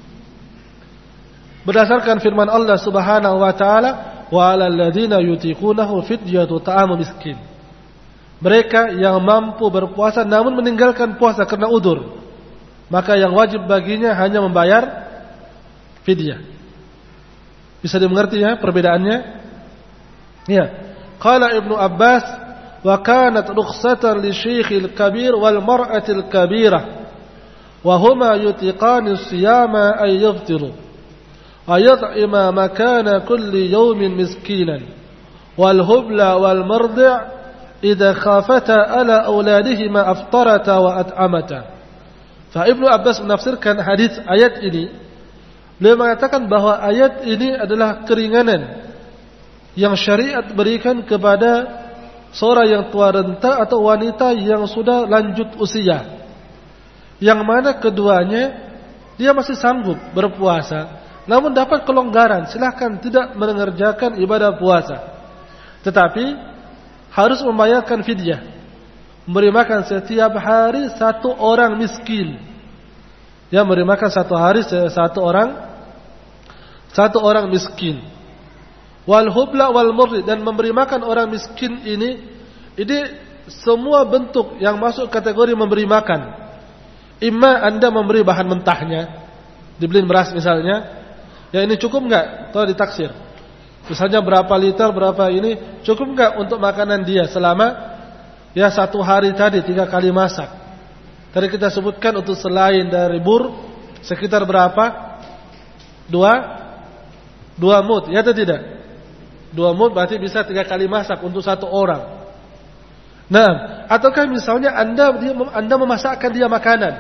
Berdasarkan firman Allah Subhanahu wa taala, wa 'alal ladzina yutiqunahu fidyatu ta'amu miskin. Mereka yang mampu berpuasa namun meninggalkan puasa karena udzur, maka yang wajib baginya hanya membayar fidyah. Bisa dimengerti ya perbedaannya? Ya. Qala Ibnu Abbas, wa kanat rukhsatan li syekhil kabir wal mar'atil kabirah wa huma yutiqani siyama ay yaftiru wa yat'ima makana kulli yawmin miskinan wal hubla wal mardi' idza khafata ala auladihima aftarata wa at'amata. Fa Ibnu Abbas menafsirkan hadis ayat ini, beliau mengatakan bahwa ayat ini adalah keringanan yang syariat berikan kepada seorang yang tua renta atau wanita yang sudah lanjut usia, yang mana keduanya dia masih sanggup berpuasa, namun dapat kelonggaran, silahkan tidak mengerjakan ibadah puasa, tetapi harus membayarkan fidyah, memberi makan setiap hari satu orang miskin, ya, memberi makan satu hari satu orang satu orang miskin. Wal hubla wal murdi, dan memberi makan orang miskin ini, ini semua bentuk yang masuk kategori memberi makan. Imma Anda memberi bahan mentahnya, dibeliin beras misalnya, ya ini cukup enggak? Atau ditaksir. Misalnya berapa liter, berapa ini, cukup enggak untuk makanan dia selama ya satu hari tadi tiga kali masak. Tadi kita sebutkan untuk selain dari bur sekitar berapa? Dua, dua mud, ya atau tidak? Dua mud berarti bisa tiga kali masak untuk satu orang. Nah, ataukah misalnya anda dia, anda memasakkan dia makanan,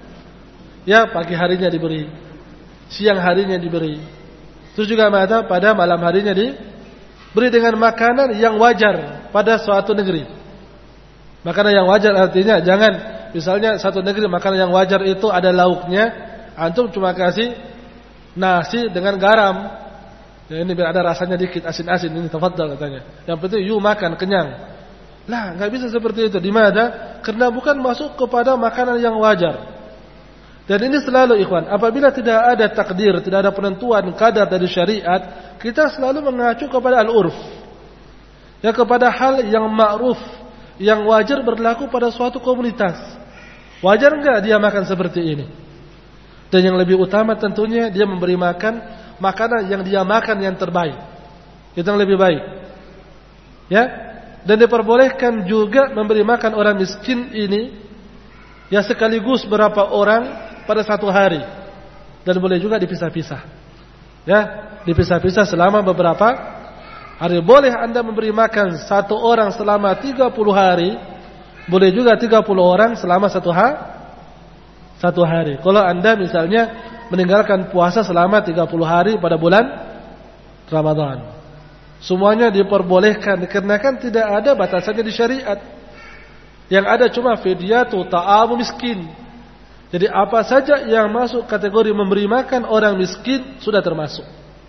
ya pagi harinya diberi, siang harinya diberi, terus juga ada pada malam harinya diberi dengan makanan yang wajar pada suatu negeri. Makanan yang wajar artinya jangan misalnya satu negeri makanan yang wajar itu ada lauknya, antum cuma kasih nasi dengan garam. Ya, ini biar ada rasanya dikit asin-asin, ini tafadhal katanya. Yang penting you makan kenyang. Lah, enggak bisa seperti itu. Di mana? Karena bukan masuk kepada makanan yang wajar. Dan ini selalu ikhwan, apabila tidak ada takdir, tidak ada penentuan kadar dari syariat, kita selalu mengacu kepada al-urf. Ya, kepada hal yang ma'ruf, yang wajar berlaku pada suatu komunitas. Wajar enggak dia makan seperti ini? Dan yang lebih utama tentunya dia memberi makan makanan yang dia makan yang terbaik. Itu yang lebih baik. Ya. Dan diperbolehkan juga memberi makan orang miskin ini ya sekaligus berapa orang pada satu hari. Dan boleh juga dipisah-pisah. Ya, dipisah-pisah selama beberapa hari. Boleh Anda memberi makan satu orang selama tiga puluh hari. Boleh juga tiga puluh orang selama satu hari. Satu hari. Kalau Anda misalnya meninggalkan puasa selama tiga puluh hari pada bulan Ramadan. Semuanya diperbolehkan dikarenakan tidak ada batasannya di syariat. Yang ada cuma fidyatu ta'amu miskin. Jadi apa saja yang masuk kategori memberi makan orang miskin sudah termasuk.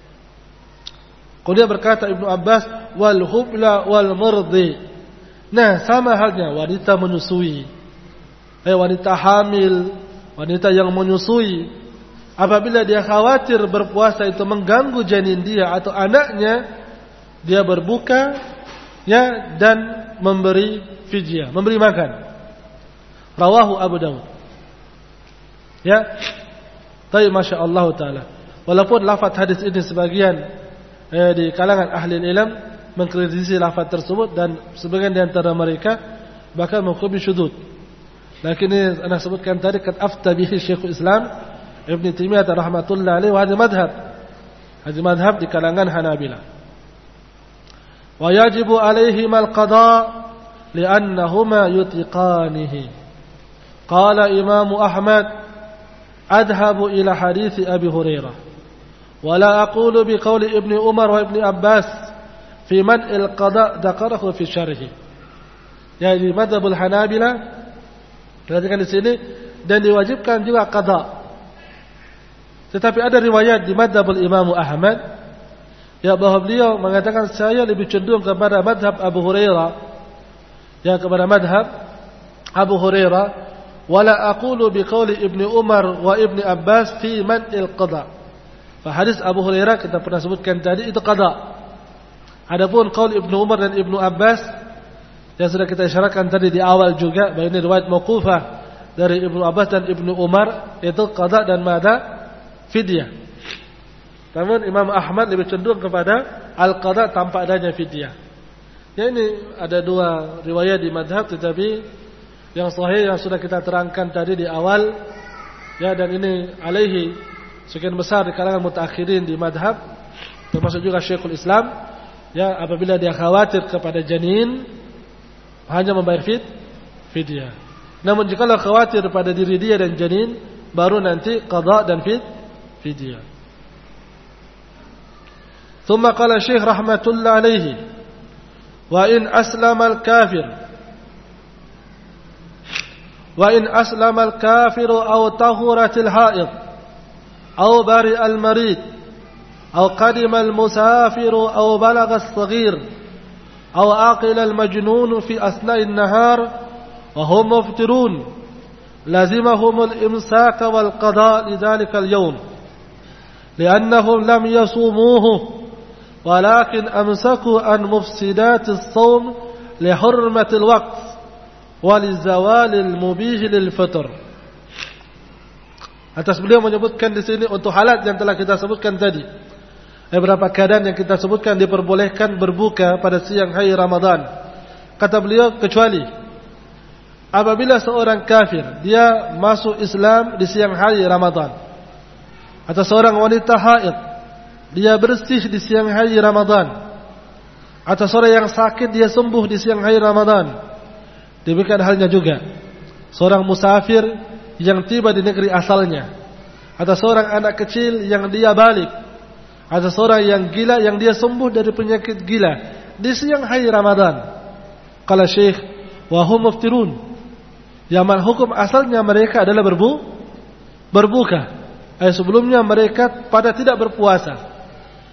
Kemudian berkata Ibnu Abbas wal hubla wal murdi. Nah, sama halnya wanita menyusui. Eh wanita hamil, wanita yang menyusui. Apabila dia khawatir berpuasa itu mengganggu janin dia atau anaknya, dia berbuka ya dan memberi fidyah, memberi makan. Rawahu Abu Dawud. Ya. Tapi masya-Allah taala. Walaupun lafaz hadis ini sebagian eh, di kalangan ahli ilmu mengkritisi lafaz tersebut dan sebagian di antara mereka bahkan menghukumi syudzud. Lakin ini ana sebutkan tadi kat afta bihi Syekhul Islam Ibn Taimiyah rahmatullah alaihi wa hadha madhhab. Hadha madhhab di kalangan Hanabilah. ويجب عليهما القضاء لأنهما يطيقانه. قال إمام أحمد أذهب إلى حديث أبي هريرة ولا أقول بقول ابن عمر وابن عباس في منع القضاء ذكره في شرحه. Jadi mazhabul Hanabilah perhatikan di sini dan diwajibkan juga qada. Tetapi ada riwayat di mazhabul Imam Ahmad ya bahwa beliau mengatakan saya lebih cenderung kepada madhab Abu Hurairah, ya kepada madhab Abu Hurairah, wala aqulu biqauli Ibnu Umar wa Ibnu Abbas fi man'il qada. Hadis Abu Hurairah kita pernah sebutkan tadi itu qada. Adapun qaul Ibnu Umar dan Ibnu Abbas yang sudah kita isyaratkan tadi di awal juga, bahwa ini riwayat mauqufah dari Ibnu Abbas dan Ibnu Umar, itu qada dan mada fidyah. Namun Imam Ahmad lebih cenderung kepada al-qada tanpa adanya fidyah. Ya, ini ada dua riwayat di madhab, tetapi yang sahih yang sudah kita terangkan tadi di awal, ya, dan ini alaihi sekian besar di kalangan mutaakhirin di madhab, termasuk juga Syekhul Islam, ya, apabila dia khawatir kepada janin hanya membayar fid fidyah. Namun jika khawatir pada diri dia dan janin, baru nanti qada dan fid fidyah. ثم قال الشيخ رحمة الله عليه وإن أسلم الكافر وإن أسلم الكافر أو طهرت الحائض أو برئ المريض أو قدم المسافر أو بلغ الصغير أو عقل المجنون في أثناء النهار وهم مفطرون لزمهم الإمساك والقضاء لذلك اليوم لأنهم لم يصوموه ولكن أمسكوا عن مفسدات الصوم لحرمة الوقت ولزوال المبيح للفطر. Atas beliau menyebutkan di sini untuk halat yang telah kita sebutkan tadi. Beberapa keadaan yang kita sebutkan diperbolehkan berbuka pada siang hari Ramadan. Kata beliau kecuali apabila seorang kafir dia masuk Islam di siang hari Ramadan, atau seorang wanita haid dia bersih di siang hari Ramadan, atau seorang yang sakit dia sembuh di siang hari Ramadan. Demikian halnya juga seorang musafir yang tiba di negeri asalnya, atau seorang anak kecil yang dia balik, atau seorang yang gila yang dia sembuh dari penyakit gila di siang hari Ramadan. Kala Syekh wa hum muftirun, yang hukum asalnya mereka adalah berbu berbuka. Eh, sebelumnya mereka pada tidak berpuasa.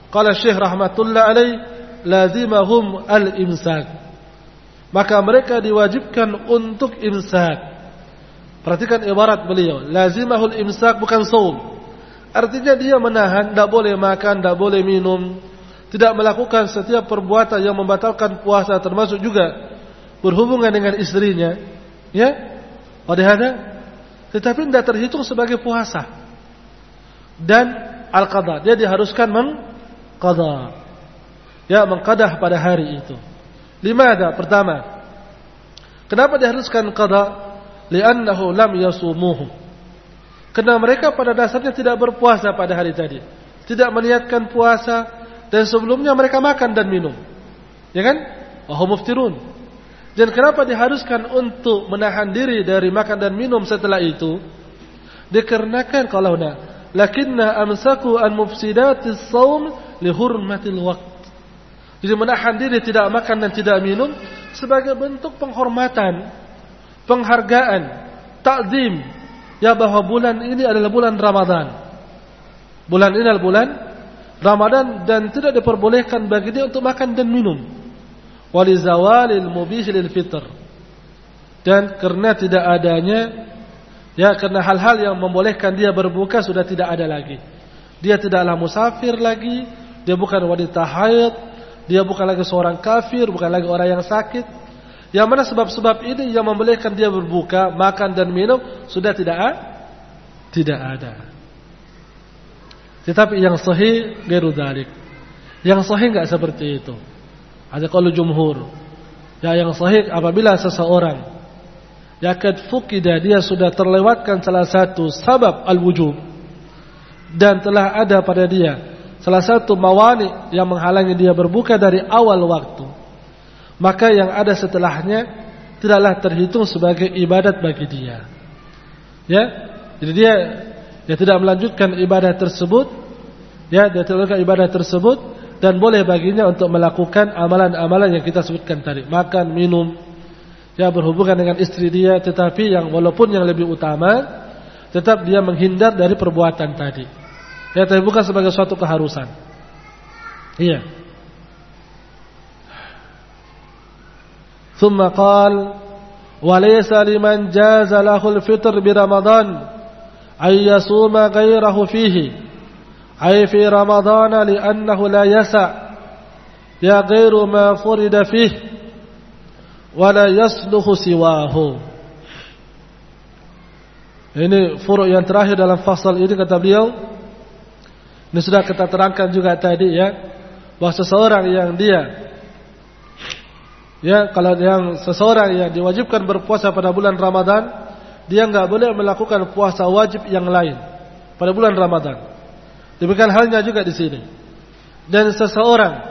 Qala Syekh rahmatullah alaih, lazimahum al-imsak. Maka mereka diwajibkan untuk imsak. Perhatikan ibarat beliau, lazimahul imsak bukan saum. Artinya dia menahan, tidak boleh makan, tidak boleh minum, tidak melakukan setiap perbuatan yang membatalkan puasa, termasuk juga berhubungan dengan istrinya, ya. Wadahada, tetapi tidak terhitung sebagai puasa. Dan al-qadha, dia diharuskan mengqadha, ya, mengqadah pada hari itu. Limada? Pertama, kenapa diharuskan qadha? Li'annahu lam yasumuhu. Karena mereka pada dasarnya tidak berpuasa pada hari tadi, tidak meniatkan puasa, dan sebelumnya mereka makan dan minum, ya kan? Wa hum muftirun. Dan kenapa diharuskan untuk menahan diri dari makan dan minum setelah itu? Dikarenakan kalau na, lakinna amsaku an mufsidatis shaum li hurmatil waqt. Jadi menahan diri tidak makan dan tidak minum sebagai bentuk penghormatan, penghargaan, takzim, ya, bahwa bulan ini adalah bulan Ramadan. Bulan ini adalah bulan Ramadan dan tidak diperbolehkan bagi dia untuk makan dan minum. Walizawalil mubih lil fitr. Dan karena tidak adanya, ya, karena hal-hal yang membolehkan dia berbuka sudah tidak ada lagi. Dia tidaklah musafir lagi, dia bukan wanita haid, dia bukan lagi seorang kafir, bukan lagi orang yang sakit. Yang mana sebab-sebab ini yang membolehkan dia berbuka, makan dan minum sudah tidak ada, tidak ada. Tetapi yang sahih ghairu dzalik. Yang sahih enggak seperti itu. Ada qaul jumhur. Ya, yang sahih apabila seseorang yakad fuqida, dia sudah terlewatkan salah satu sabab al-wujub, dan telah ada pada dia salah satu mawani yang menghalangi dia berbuka dari awal waktu, maka yang ada setelahnya tidaklah terhitung sebagai ibadat bagi dia. Ya, jadi dia dia tidak melanjutkan ibadah tersebut, ya, dia tidak melakukan ibadah tersebut, dan boleh baginya untuk melakukan amalan-amalan yang kita sebutkan tadi, makan, minum, ya, berhubungan dengan istri dia, tetapi yang walaupun yang lebih utama tetap dia menghindar dari perbuatan tadi, ya, tapi bukan sebagai suatu keharusan. Iya. ثم قال وليس لمن جاز له الفطر برمضان أن يصوم غيره فيه أي في رمضان لأنه لا يسع يا غير ما فرد فيه ولا يصلح سواه. Ini furu' yang terakhir dalam fasal ini, kata beliau. Ini sudah kita terangkan juga tadi, ya, bahwa seseorang yang dia, ya, kalau yang seseorang yang diwajibkan berpuasa pada bulan Ramadan, dia enggak boleh melakukan puasa wajib yang lain pada bulan Ramadan. Demikian halnya juga di sini. Dan seseorang,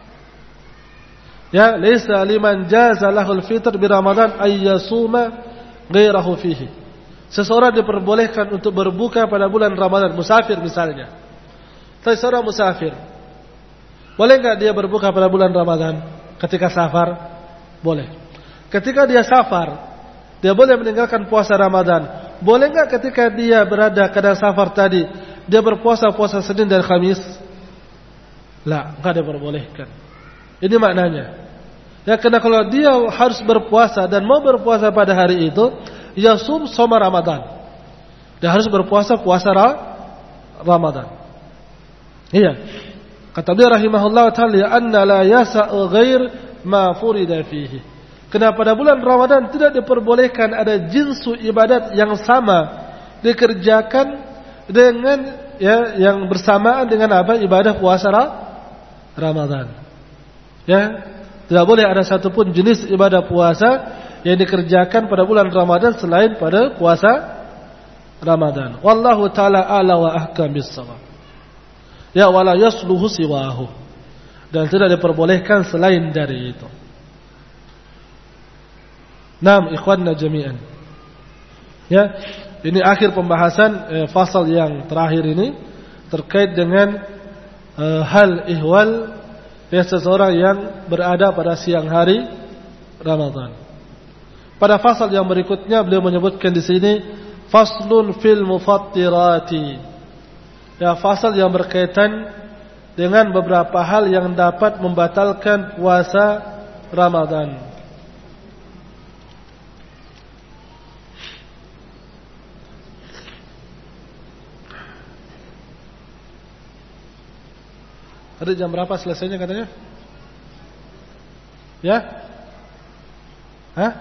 ya, laisa liman jaza lahul fitr bi Ramadan ay yasuma ghairahu fihi. Seseorang diperbolehkan untuk berbuka pada bulan Ramadan, musafir misalnya. Seseorang musafir, boleh enggak dia berbuka pada bulan Ramadan? Ketika safar, boleh. Ketika dia safar, dia boleh meninggalkan puasa Ramadan. Boleh enggak ketika dia berada keadaan safar tadi, dia berpuasa puasa Senin dan Kamis? La, enggak diperbolehkan. Ini maknanya. Ya, karena kalau dia harus berpuasa dan mau berpuasa pada hari itu, yasum shoma Ramadan. Dia harus berpuasa puasa ra Ramadan. Iya. Kata beliau rahimahullah ta'ala, anna la yasa'u ghair ma furida fihi. Karena pada bulan Ramadan tidak diperbolehkan ada jinsu ibadat yang sama dikerjakan dengan, ya, yang bersamaan dengan apa? Ibadah puasa ra Ramadan. Ya, tidak boleh ada satupun jenis ibadah puasa yang dikerjakan pada bulan Ramadan selain pada puasa Ramadan. Wallahu ta'ala a'la wa ahkam bis-shawab. Ya, wala yasluhu siwahu, dan tidak diperbolehkan selain dari itu. Naam ikhwanna jami'an. Ya, ini akhir pembahasan eh, fasal yang terakhir ini terkait dengan eh, hal ihwal, ya, seseorang yang berada pada siang hari Ramadan. Pada fasal yang berikutnya beliau menyebutkan di sini faslun fil mufattirati. Ya, fasal yang berkaitan dengan beberapa hal yang dapat membatalkan puasa Ramadan. Ada jam berapa selesainya katanya? Ya? Hah?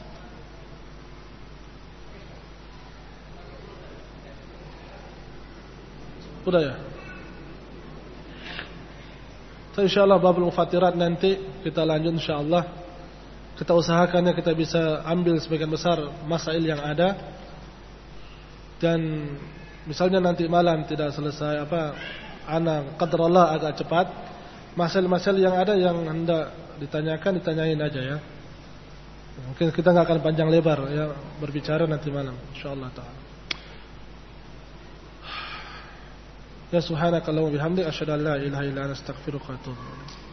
Udah ya? So, insyaallah babul mufatirat nanti kita lanjut insyaallah. Kita usahakannya kita bisa ambil sebagian besar masail yang ada. Dan misalnya nanti malam tidak selesai apa, ana qadrallah agak cepat, masail-masail yang ada yang hendak ditanyakan ditanyain aja ya. Mungkin kita enggak akan panjang lebar ya berbicara nanti malam insyaallah taala. Ya subhanakallahumma bihamdika asyhadu an la ilaha illa anta astaghfiruka wa atubu ilaik.